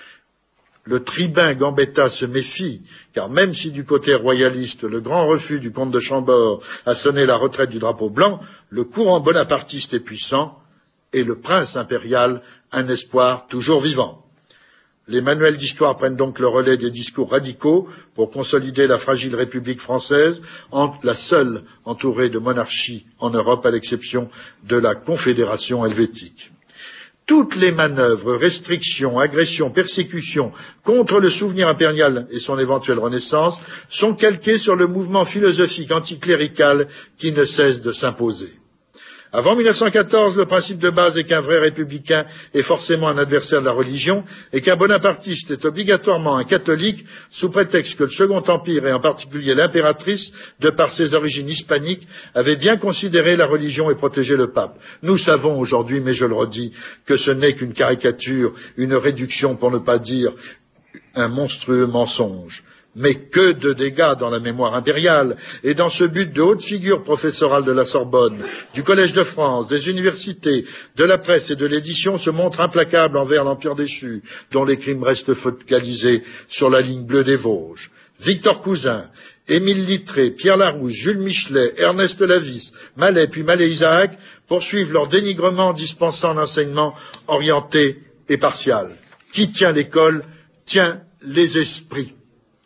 Le tribun Gambetta se méfie, car même si du côté royaliste, le grand refus du comte de Chambord a sonné la retraite du drapeau blanc, le courant bonapartiste est puissant et le prince impérial un espoir toujours vivant. Les manuels d'histoire prennent donc le relais des discours radicaux pour consolider la fragile République française, la seule entourée de monarchies en Europe, à l'exception de la Confédération helvétique. Toutes les manœuvres, restrictions, agressions, persécutions contre le souvenir impérial et son éventuelle renaissance sont calquées sur le mouvement philosophique anticlérical qui ne cesse de s'imposer. Avant mille neuf cent quatorze, le principe de base est qu'un vrai républicain est forcément un adversaire de la religion et qu'un bonapartiste est obligatoirement un catholique sous prétexte que le Second Empire et en particulier l'impératrice, de par ses origines hispaniques, avait bien considéré la religion et protégé le pape. Nous savons aujourd'hui, mais je le redis, que ce n'est qu'une caricature, une réduction pour ne pas dire un monstrueux mensonge. Mais que de dégâts dans la mémoire impériale, et dans ce but de haute figure professorale de la Sorbonne, du Collège de France, des universités, de la presse et de l'édition se montrent implacables envers l'Empire déchu, dont les crimes restent focalisés sur la ligne bleue des Vosges. Victor Cousin, Émile Littré, Pierre Larousse, Jules Michelet, Ernest Lavis, Mallet puis Mallet-Isaac poursuivent leur dénigrement dispensant un enseignement orienté et partial. Qui tient l'école tient les esprits.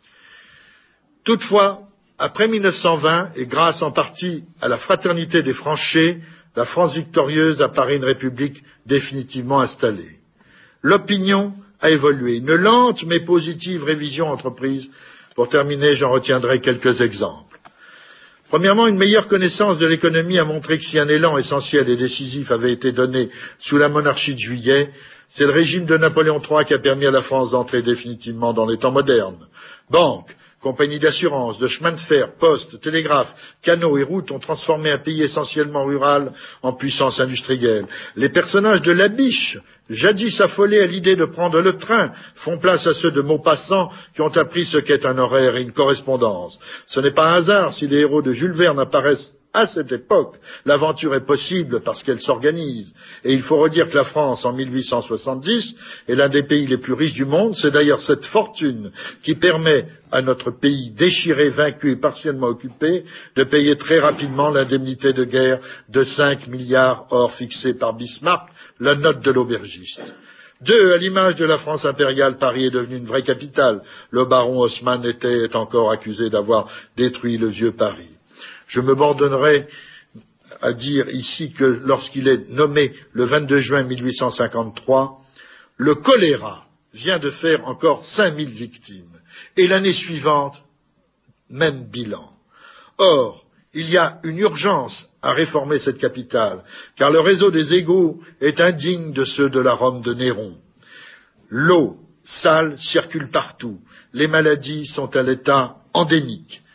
Toutefois, après mille neuf cent vingt, et grâce en partie à la fraternité des Franchers, la France victorieuse apparaît une république définitivement installée. L'opinion a évolué. Une lente mais positive révision entreprise. Pour terminer, j'en retiendrai quelques exemples. Premièrement, une meilleure connaissance de l'économie a montré que si un élan essentiel et décisif avait été donné sous la monarchie de Juillet, c'est le régime de Napoléon trois qui a permis à la France d'entrer définitivement dans les temps modernes. Banques, compagnies d'assurance, de chemins de fer, postes, télégraphes, canaux et routes ont transformé un pays essentiellement rural en puissance industrielle. Les personnages de Labiche, jadis affolés à l'idée de prendre le train, font place à ceux de Maupassant qui ont appris ce qu'est un horaire et une correspondance. Ce n'est pas un hasard si les héros de Jules Verne apparaissent à cette époque. L'aventure est possible parce qu'elle s'organise. Et il faut redire que la France, en mille huit cent soixante-dix, est l'un des pays les plus riches du monde. C'est d'ailleurs cette fortune qui permet à notre pays déchiré, vaincu et partiellement occupé de payer très rapidement l'indemnité de guerre de cinq milliards or fixée par Bismarck, la note de l'aubergiste. Deux, à l'image de la France impériale, Paris est devenu une vraie capitale. Le baron Haussmann était encore accusé d'avoir détruit le vieux Paris. Je me bornerai à dire ici que lorsqu'il est nommé le vingt-deux juin mille huit cent cinquante-trois, le choléra vient de faire encore cinq mille victimes. Et l'année suivante, même bilan. Or, il y a une urgence à réformer cette capitale, car le réseau des égouts est indigne de ceux de la Rome de Néron. L'eau sale circule partout. Les maladies sont à l'état endémique.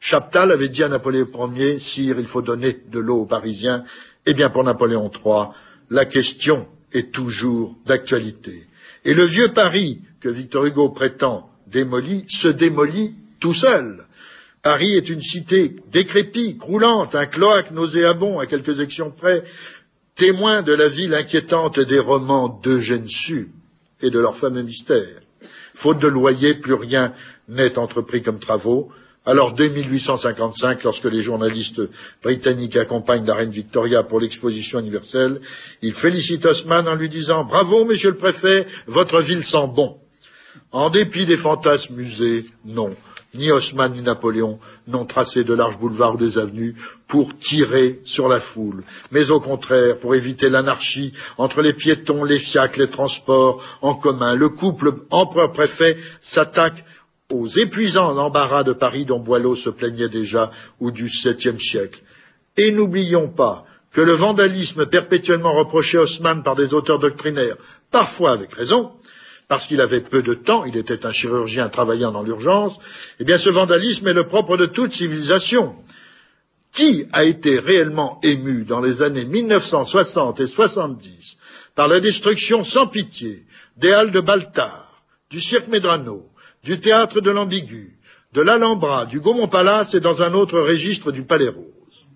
Chaptal avait dit à Napoléon Ier, sire, il faut donner de l'eau aux Parisiens. Eh bien, pour Napoléon trois, la question est toujours d'actualité. Et le vieux Paris, que Victor Hugo prétend démoli, se démolit tout seul. Paris est une cité décrépite, croulante, un cloaque nauséabond à quelques exceptions près, témoin de la ville inquiétante des romans d'Eugène Sue et de leur fameux mystère. Faute de loyer, plus rien n'est entrepris comme travaux. Alors, dès mille huit cent cinquante-cinq, lorsque les journalistes britanniques accompagnent la reine Victoria pour l'exposition universelle, ils félicitent Haussmann en lui disant « Bravo, monsieur le préfet, votre ville sent bon ». En dépit des fantasmes usés, non. Ni Haussmann ni Napoléon n'ont tracé de larges boulevards ou des avenues pour tirer sur la foule, mais au contraire, pour éviter l'anarchie entre les piétons, les fiacres, les transports en commun. Le couple empereur-préfet s'attaque aux épuisants embarras de Paris dont Boileau se plaignait déjà ou du septième siècle. Et n'oublions pas que le vandalisme perpétuellement reproché à Haussmann par des auteurs doctrinaires, parfois avec raison, parce qu'il avait peu de temps, il était un chirurgien travaillant dans l'urgence, eh bien ce vandalisme est le propre de toute civilisation. Qui a été réellement ému dans les années mille neuf cent soixante et soixante-dix par la destruction sans pitié des halles de Baltard, du cirque Medrano, du théâtre de l'Ambigu, de l'Alhambra, du Gaumont Palace et dans un autre registre du Palais Rose?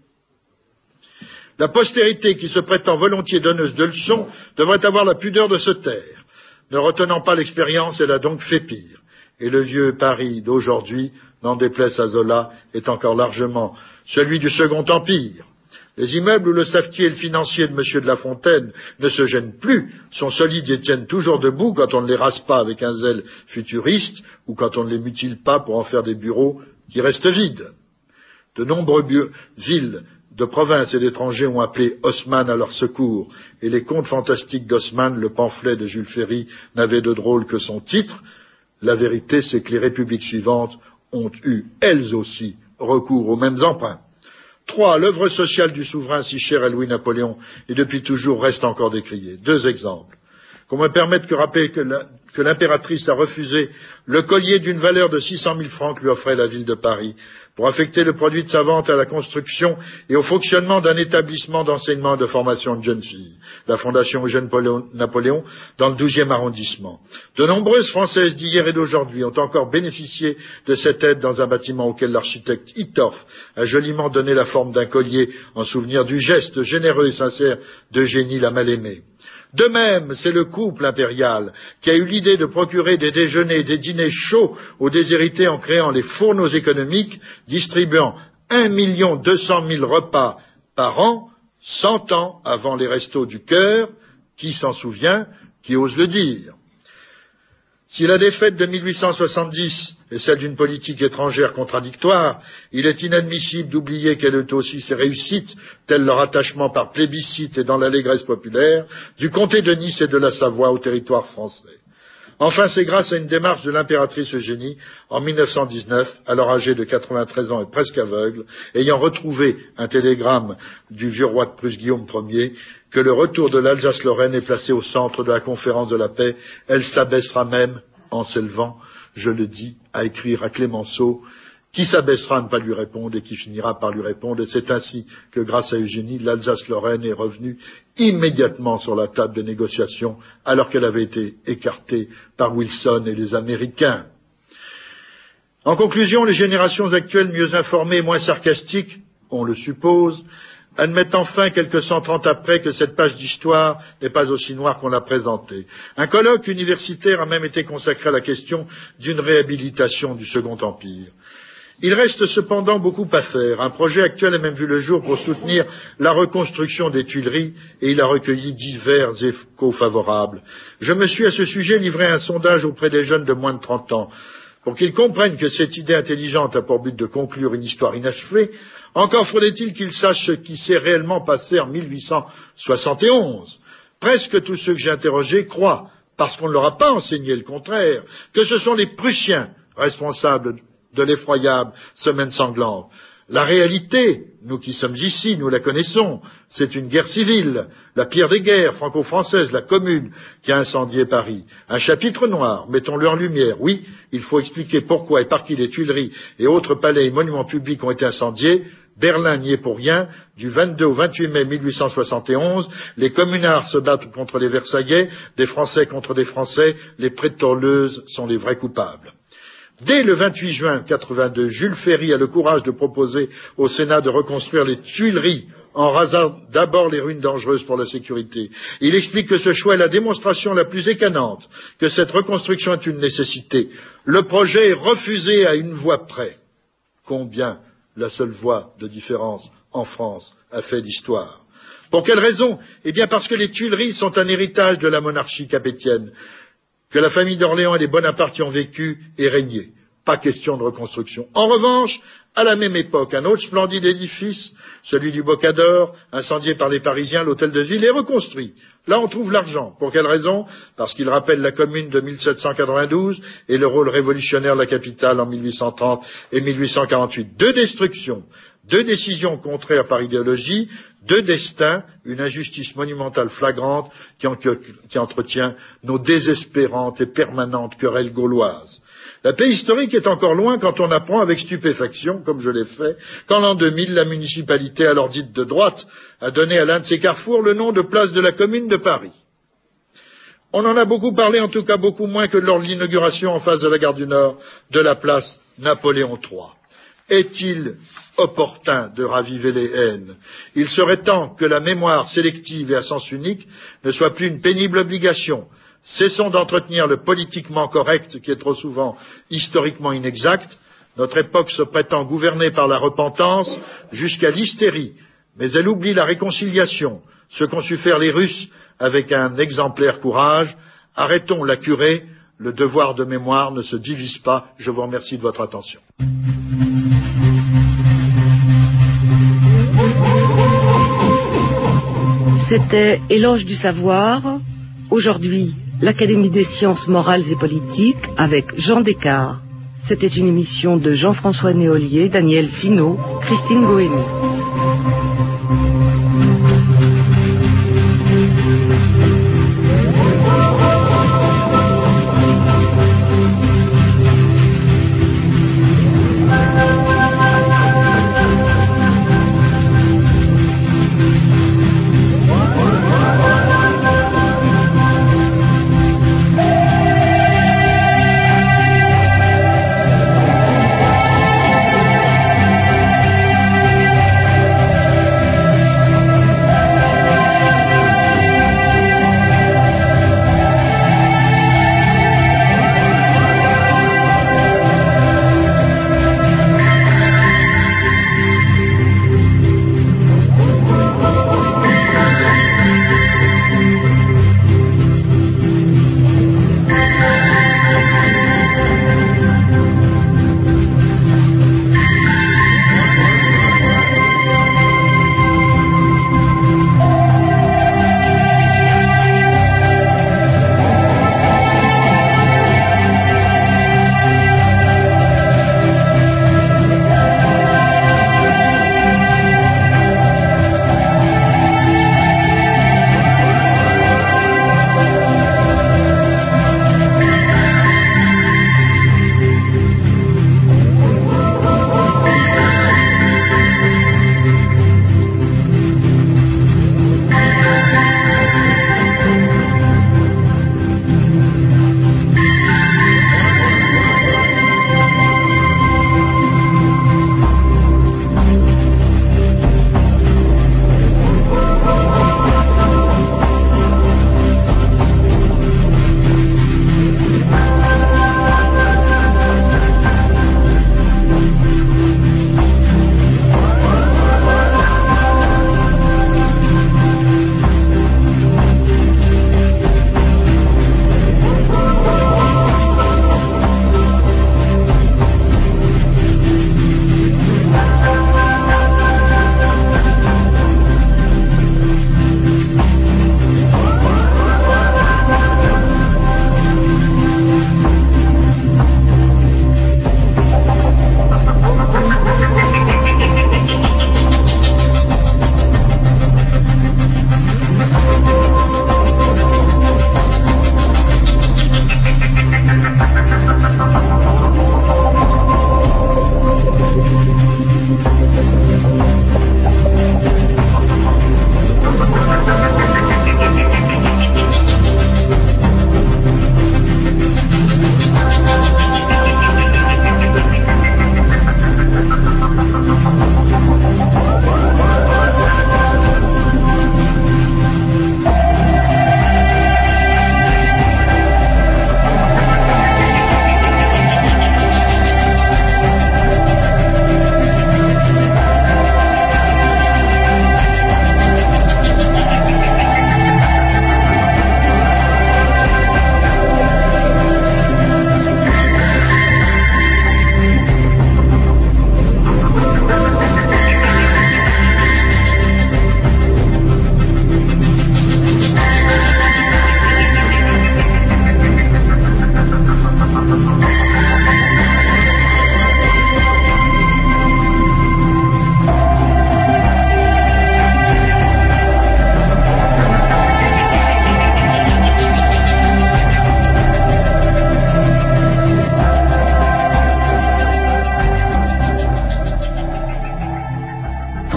La postérité qui se prétend volontiers donneuse de leçons devrait avoir la pudeur de se taire. Ne retenant pas l'expérience, elle a donc fait pire. Et le vieux Paris d'aujourd'hui, n'en déplaise à Zola, est encore largement celui du Second Empire. Les immeubles où le savetier et le financier de Monsieur de La Fontaine ne se gênent plus, sont solides et tiennent toujours debout quand on ne les rase pas avec un zèle futuriste ou quand on ne les mutile pas pour en faire des bureaux qui restent vides. De nombreuses villes de province et d'étrangers ont appelé Haussmann à leur secours, et les contes fantastiques d'Haussmann, le pamphlet de Jules Ferry, n'avaient de drôle que son titre. La vérité, c'est que les républiques suivantes ont eu, elles aussi, recours aux mêmes emprunts. Trois, l'œuvre sociale du souverain si chère à Louis-Napoléon, et depuis toujours reste encore décriée. Deux exemples. Qu'on me permette de rappeler que, la, que l'impératrice a refusé le collier d'une valeur de six cent mille francs que lui offrait la ville de Paris pour affecter le produit de sa vente à la construction et au fonctionnement d'un établissement d'enseignement et de formation de jeunes filles, la Fondation Eugène Napoléon, dans le douzième arrondissement. De nombreuses Françaises d'hier et d'aujourd'hui ont encore bénéficié de cette aide dans un bâtiment auquel l'architecte Hittorf a joliment donné la forme d'un collier en souvenir du geste généreux et sincère d'Eugénie la mal-aimée. De même, c'est le couple impérial qui a eu l'idée de procurer des déjeuners et des dîners chauds aux déshérités en créant les fourneaux économiques, distribuant un million deux cent mille repas par an, cent ans avant les restos du cœur. Qui s'en souvient, qui ose le dire? Si la défaite de mille huit cent soixante-dix est celle d'une politique étrangère contradictoire, il est inadmissible d'oublier qu'elle est aussi ses réussites, telles leur attachement par plébiscite et dans l'allégresse populaire, du comté de Nice et de la Savoie au territoire français. Enfin, c'est grâce à une démarche de l'impératrice Eugénie, en mille neuf cent dix-neuf, alors âgée de quatre-vingt-treize ans et presque aveugle, ayant retrouvé un télégramme du vieux roi de Prusse Guillaume Ier, que le retour de l'Alsace-Lorraine est placé au centre de la conférence de la paix. Elle s'abaissera même, en s'élevant, je le dis, à écrire à Clémenceau, qui s'abaissera à ne pas lui répondre et qui finira par lui répondre. Et c'est ainsi que, grâce à Eugénie, l'Alsace-Lorraine est revenue immédiatement sur la table de négociation, alors qu'elle avait été écartée par Wilson et les Américains. En conclusion, les générations actuelles mieux informées et moins sarcastiques, on le suppose, admettent enfin quelques cent trente après que cette page d'histoire n'est pas aussi noire qu'on l'a présentée. Un colloque universitaire a même été consacré à la question d'une réhabilitation du Second Empire. Il reste cependant beaucoup à faire. Un projet actuel a même vu le jour pour soutenir la reconstruction des Tuileries et il a recueilli divers échos favorables. Je me suis à ce sujet livré à un sondage auprès des jeunes de moins de trente ans. Pour qu'ils comprennent que cette idée intelligente a pour but de conclure une histoire inachevée, encore faudrait-il qu'ils sachent ce qui s'est réellement passé en mille huit cent soixante et onze. Presque tous ceux que j'ai interrogés croient, parce qu'on ne leur a pas enseigné le contraire, que ce sont les Prussiens responsables de l'effroyable semaine sanglante. La réalité, nous qui sommes ici, nous la connaissons, c'est une guerre civile, la pire des guerres franco-françaises, la Commune, qui a incendié Paris. Un chapitre noir, mettons-le en lumière. Oui, il faut expliquer pourquoi et par qui les Tuileries et autres palais et monuments publics ont été incendiés. Berlin n'y est pour rien. Du vingt-deux au vingt-huit mai mille huit cent soixante et onze, les communards se battent contre les Versaillais, des Français contre des Français, les prétoleuses sont les vrais coupables. Dès le vingt-huit juin quatre-vingt-deux, Jules Ferry a le courage de proposer au Sénat de reconstruire les Tuileries en rasant d'abord les ruines dangereuses pour la sécurité. Il explique que ce choix est la démonstration la plus écanante, que cette reconstruction est une nécessité. Le projet est refusé à une voix près. Combien la seule voix de différence en France a fait l'histoire? Pour quelle raison? Eh bien parce que les Tuileries sont un héritage de la monarchie capétienne, que la famille d'Orléans et les Bonaparte y ont vécu et régné. Pas question de reconstruction. En revanche, à la même époque, un autre splendide édifice, celui du Bocador, incendié par les Parisiens, l'hôtel de ville, est reconstruit. Là, on trouve l'argent. Pour quelle raison? Parce qu'il rappelle la Commune de mille sept cent quatre-vingt-douze et le rôle révolutionnaire de la capitale en mille huit cent trente et mille huit cent quarante-huit. Deux destructions, deux décisions contraires par idéologie, deux destins, une injustice monumentale flagrante qui, en, qui entretient nos désespérantes et permanentes querelles gauloises. La paix historique est encore loin quand on apprend avec stupéfaction, comme je l'ai fait, qu'en l'an deux mille, la municipalité, alors dite de droite, a donné à l'un de ses carrefours le nom de place de la Commune de Paris. On en a beaucoup parlé, en tout cas beaucoup moins que lors de l'inauguration en face de la gare du Nord de la place Napoléon trois. Est-il opportun de raviver les haines? Il serait temps que la mémoire sélective et à sens unique ne soit plus une pénible obligation. Cessons d'entretenir le politiquement correct qui est trop souvent historiquement inexact. Notre époque se prétend gouvernée par la repentance jusqu'à l'hystérie, mais elle oublie la réconciliation, ce qu'ont su faire les Russes avec un exemplaire courage. Arrêtons la curée, le devoir de mémoire ne se divise pas. Je vous remercie de votre attention. C'était Éloge du savoir. Aujourd'hui, l'Académie des sciences morales et politiques avec Jean Descartes. C'était une émission de Jean-François Néolier, Daniel Finot, Christine Goémy.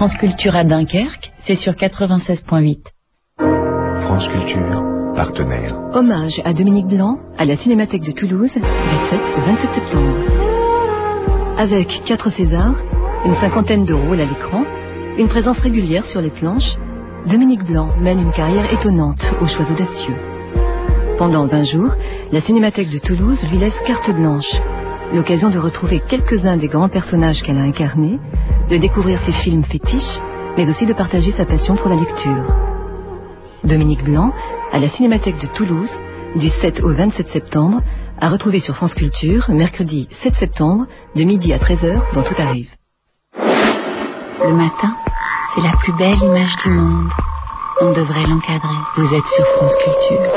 France Culture à Dunkerque, c'est sur quatre-vingt-seize point huit. France Culture, partenaire. Hommage à Dominique Blanc à la Cinémathèque de Toulouse du sept au vingt-sept septembre. Avec quatre Césars, une cinquantaine de rôles à l'écran, une présence régulière sur les planches, Dominique Blanc mène une carrière étonnante aux choix audacieux. Pendant vingt jours, la Cinémathèque de Toulouse lui laisse carte blanche, l'occasion de retrouver quelques-uns des grands personnages qu'elle a incarnés, de découvrir ses films fétiches, mais aussi de partager sa passion pour la lecture. Dominique Blanc, à la Cinémathèque de Toulouse, du sept au vingt-sept septembre, à retrouver sur France Culture, mercredi sept septembre, de midi à treize heures, dans Tout arrive. Le matin, c'est la plus belle image du monde. On devrait l'encadrer. Vous êtes sur France Culture.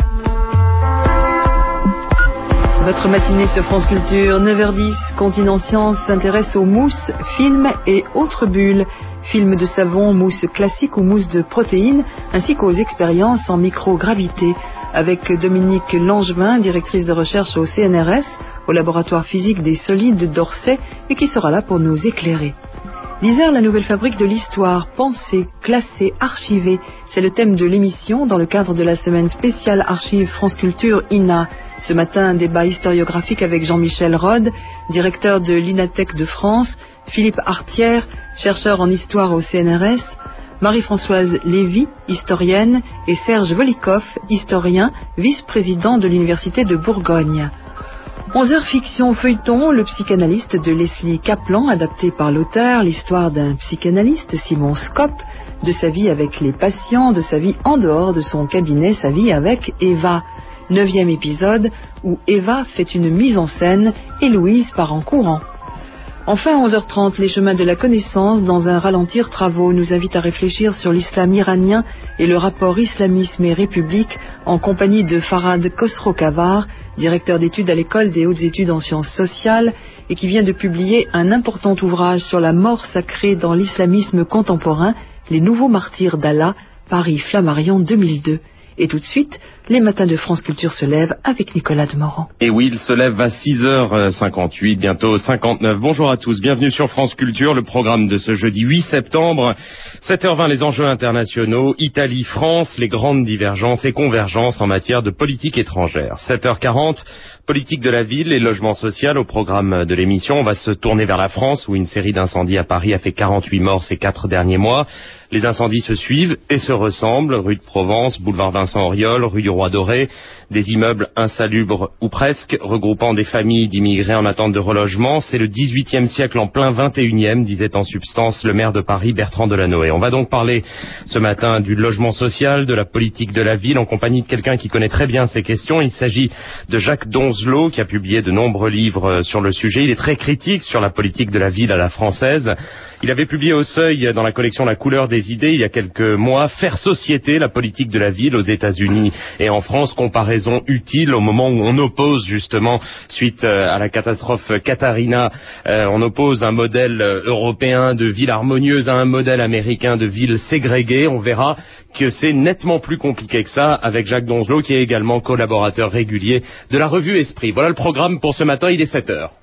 Votre matinée sur France Culture, neuf heures dix, Continent Science s'intéresse aux mousses, films et autres bulles. Films de savon, mousse classique ou mousse de protéines, ainsi qu'aux expériences en microgravité. Avec Dominique Langevin, directrice de recherche au C N R S, au laboratoire physique des solides d'Orsay, et qui sera là pour nous éclairer. L'Isère, la nouvelle fabrique de l'histoire, pensée, classée, archivée. C'est le thème de l'émission dans le cadre de la semaine spéciale Archives France Culture I N A. Ce matin, un débat historiographique avec Jean-Michel Rode, directeur de l'Inathèque de France, Philippe Artière, chercheur en histoire au C N R S, Marie-Françoise Lévy, historienne, et Serge Volikoff, historien, vice-président de l'Université de Bourgogne. onze heures fiction feuilleton, le psychanalyste de Leslie Kaplan, adapté par l'auteur, l'histoire d'un psychanalyste, Simon Skop, de sa vie avec les patients, de sa vie en dehors de son cabinet, sa vie avec Eva. Neuvième épisode, où Eva fait une mise en scène et Louise part en courant. Enfin, onze heures trente, les chemins de la connaissance, dans un ralentir travaux, nous invite à réfléchir sur l'islam iranien et le rapport islamisme et république, en compagnie de Farhad Khosrow-Kavar, directeur d'études à l'école des hautes études en sciences sociales, et qui vient de publier un important ouvrage sur la mort sacrée dans l'islamisme contemporain, Les nouveaux martyrs d'Allah, Paris Flammarion deux mille deux. Et tout de suite, les matins de France Culture se lèvent avec Nicolas Demorand. Et oui, il se lève à six heures cinquante-huit, bientôt cinquante-neuf. Bonjour à tous, bienvenue sur France Culture, le programme de ce jeudi huit septembre. sept heures vingt, les enjeux internationaux, Italie-France, les grandes divergences et convergences en matière de politique étrangère. sept heures quarante, politique de la ville et logement social au programme de l'émission. On va se tourner vers la France, où une série d'incendies à Paris a fait quarante-huit morts ces quatre derniers mois. Les incendies se suivent et se ressemblent. Rue de Provence, boulevard Vincent Auriol, rue du Roi Doré, des immeubles insalubres ou presque, regroupant des familles d'immigrés en attente de relogement. C'est le dix-huitième siècle en plein vingt et unième, disait en substance le maire de Paris, Bertrand Delanoë. On va donc parler ce matin du logement social, de la politique de la ville, en compagnie de quelqu'un qui connaît très bien ces questions. Il s'agit de Jacques Donzelot, qui a publié de nombreux livres sur le sujet. Il est très critique sur la politique de la ville à la française. Il avait publié au Seuil, dans la collection La couleur des idées, il y a quelques mois, Faire société, la politique de la ville aux États-Unis et en France, comparaison utile au moment où on oppose justement, suite à la catastrophe Katarina, euh, on oppose un modèle européen de ville harmonieuse à un modèle américain de ville ségrégée. On verra que c'est nettement plus compliqué que ça avec Jacques Donzelot, qui est également collaborateur régulier de la revue Esprit. Voilà le programme pour ce matin, il est sept heures.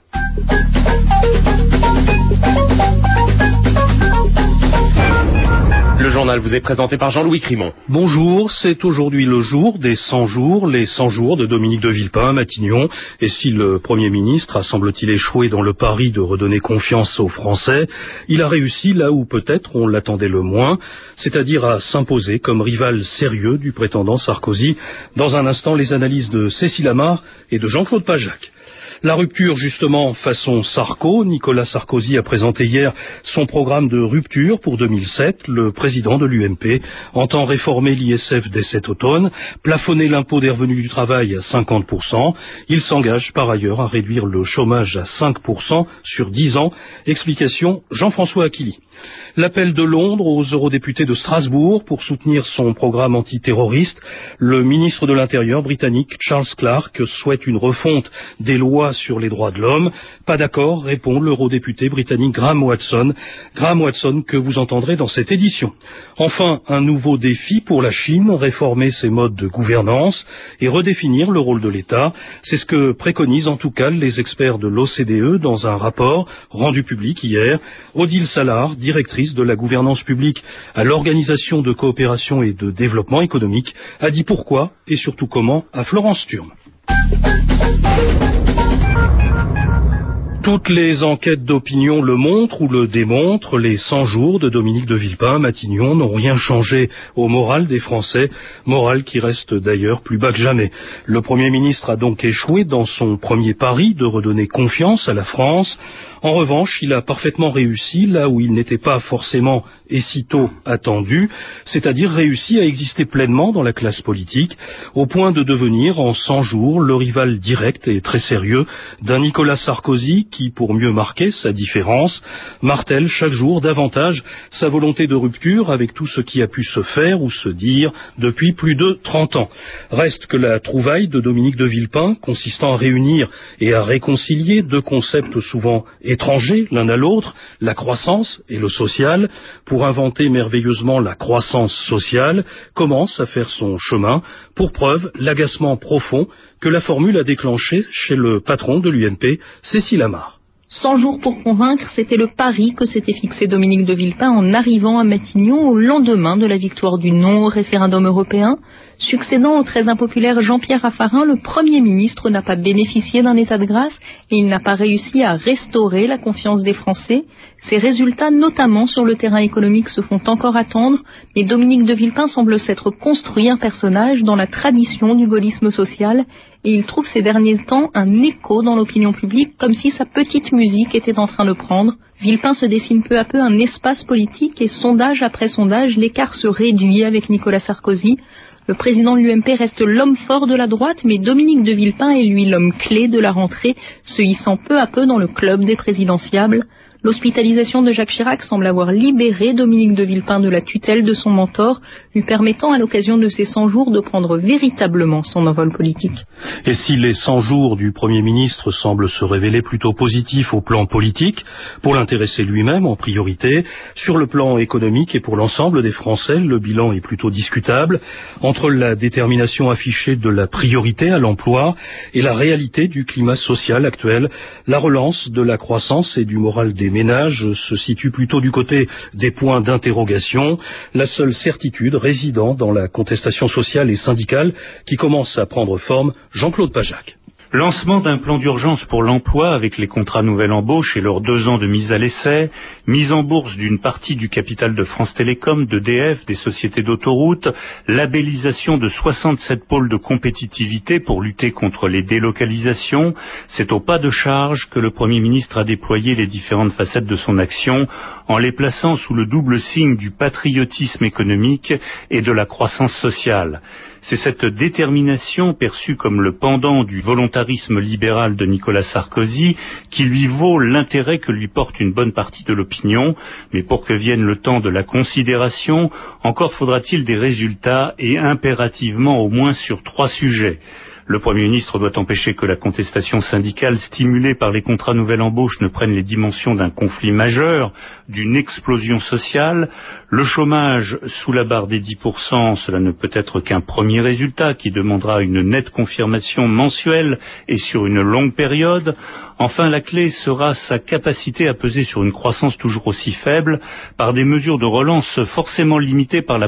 Le journal vous est présenté par Jean-Louis Crimon. Bonjour, c'est aujourd'hui le jour des cent jours, les cent jours de Dominique de Villepin à Matignon. Et si le Premier ministre a, semble-t-il, échoué dans le pari de redonner confiance aux Français, il a réussi là où peut-être on l'attendait le moins, c'est-à-dire à s'imposer comme rival sérieux du prétendant Sarkozy. Dans un instant, les analyses de Cécile Amar et de Jean-Claude Pajac. La rupture, justement, façon Sarko. Nicolas Sarkozy a présenté hier son programme de rupture pour deux mille sept. Le président de l'U M P entend réformer l'I S F dès cet automne, plafonner l'impôt des revenus du travail à cinquante pour cent. Il s'engage par ailleurs à réduire le chômage à cinq pour cent sur dix ans. Explication Jean-François Aquili. L'appel de Londres aux eurodéputés de Strasbourg pour soutenir son programme antiterroriste. Le ministre de l'Intérieur britannique Charles Clarke souhaite une refonte des lois sur les droits de l'homme. Pas d'accord, répond l'eurodéputé britannique Graham Watson. Graham Watson que vous entendrez dans cette édition. Enfin, un nouveau défi pour la Chine, réformer ses modes de gouvernance et redéfinir le rôle de l'État. C'est ce que préconisent en tout cas les experts de l'O C D E dans un rapport rendu public hier. Odile Salard, directrice de la gouvernance publique à l'Organisation de coopération et de développement économique, a dit pourquoi et surtout comment à Florence Thurm. Toutes les enquêtes d'opinion le montrent ou le démontrent, les cent jours de Dominique de Villepin à Matignon n'ont rien changé au moral des Français, moral qui reste d'ailleurs plus bas que jamais. Le Premier ministre a donc échoué dans son premier pari de redonner confiance à la France. En revanche, il a parfaitement réussi là où il n'était pas forcément et sitôt attendu, c'est-à-dire réussi à exister pleinement dans la classe politique, au point de devenir en cent jours le rival direct et très sérieux d'un Nicolas Sarkozy qui, pour mieux marquer sa différence, martèle chaque jour davantage sa volonté de rupture avec tout ce qui a pu se faire ou se dire depuis plus de trente ans. Reste que la trouvaille de Dominique de Villepin, consistant à réunir et à réconcilier deux concepts souvent étrangers l'un à l'autre, la croissance et le social, pour inventer merveilleusement la croissance sociale, commence à faire son chemin, pour preuve l'agacement profond que la formule a déclenché chez le patron de l'U M P, Cécile Amar. Cent jours pour convaincre, c'était le pari que s'était fixé Dominique de Villepin en arrivant à Matignon au lendemain de la victoire du non au référendum européen. Succédant au très impopulaire Jean-Pierre Raffarin, le Premier ministre n'a pas bénéficié d'un état de grâce et il n'a pas réussi à restaurer la confiance des Français. Ces résultats, notamment sur le terrain économique, se font encore attendre, mais Dominique de Villepin semble s'être construit un personnage dans la tradition du gaullisme social et il trouve ces derniers temps un écho dans l'opinion publique, comme si sa petite musique était en train de prendre. Villepin se dessine peu à peu un espace politique et sondage après sondage, l'écart se réduit avec Nicolas Sarkozy. Le président de l'U M P reste l'homme fort de la droite, mais Dominique de Villepin est lui l'homme clé de la rentrée, se hissant peu à peu dans le club des présidentiables. L'hospitalisation de Jacques Chirac semble avoir libéré Dominique de Villepin de la tutelle de son mentor, lui permettant à l'occasion de ces cent jours de prendre véritablement son envol politique. Et si les cent jours du Premier ministre semblent se révéler plutôt positifs au plan politique, pour l'intéresser lui-même en priorité, sur le plan économique et pour l'ensemble des Français, le bilan est plutôt discutable. Entre la détermination affichée de la priorité à l'emploi et la réalité du climat social actuel, la relance de la croissance et du moral des ménages se situe plutôt du côté des points d'interrogation, la seule certitude résidant dans la contestation sociale et syndicale qui commence à prendre forme. Jean-Claude Pajac. Lancement d'un plan d'urgence pour l'emploi avec les contrats nouvelle embauche et leurs deux ans de mise à l'essai, mise en bourse d'une partie du capital de France Télécom, d'E D F, des sociétés d'autoroutes, labellisation de soixante-sept pôles de compétitivité pour lutter contre les délocalisations, c'est au pas de charge que le Premier ministre a déployé les différentes facettes de son action en les plaçant sous le double signe du patriotisme économique et de la croissance sociale. C'est cette détermination, perçue comme le pendant du volontarisme libéral de Nicolas Sarkozy, qui lui vaut l'intérêt que lui porte une bonne partie de l'opinion. Mais pour que vienne le temps de la considération, encore faudra-t-il des résultats et impérativement au moins sur trois sujets. Le Premier ministre doit empêcher que la contestation syndicale stimulée par les contrats nouvelle embauche ne prenne les dimensions d'un conflit majeur, d'une explosion sociale. Le chômage sous la barre des dix pour cent, cela ne peut être qu'un premier résultat qui demandera une nette confirmation mensuelle et sur une longue période. Enfin, la clé sera sa capacité à peser sur une croissance toujours aussi faible par des mesures de relance forcément limitées par la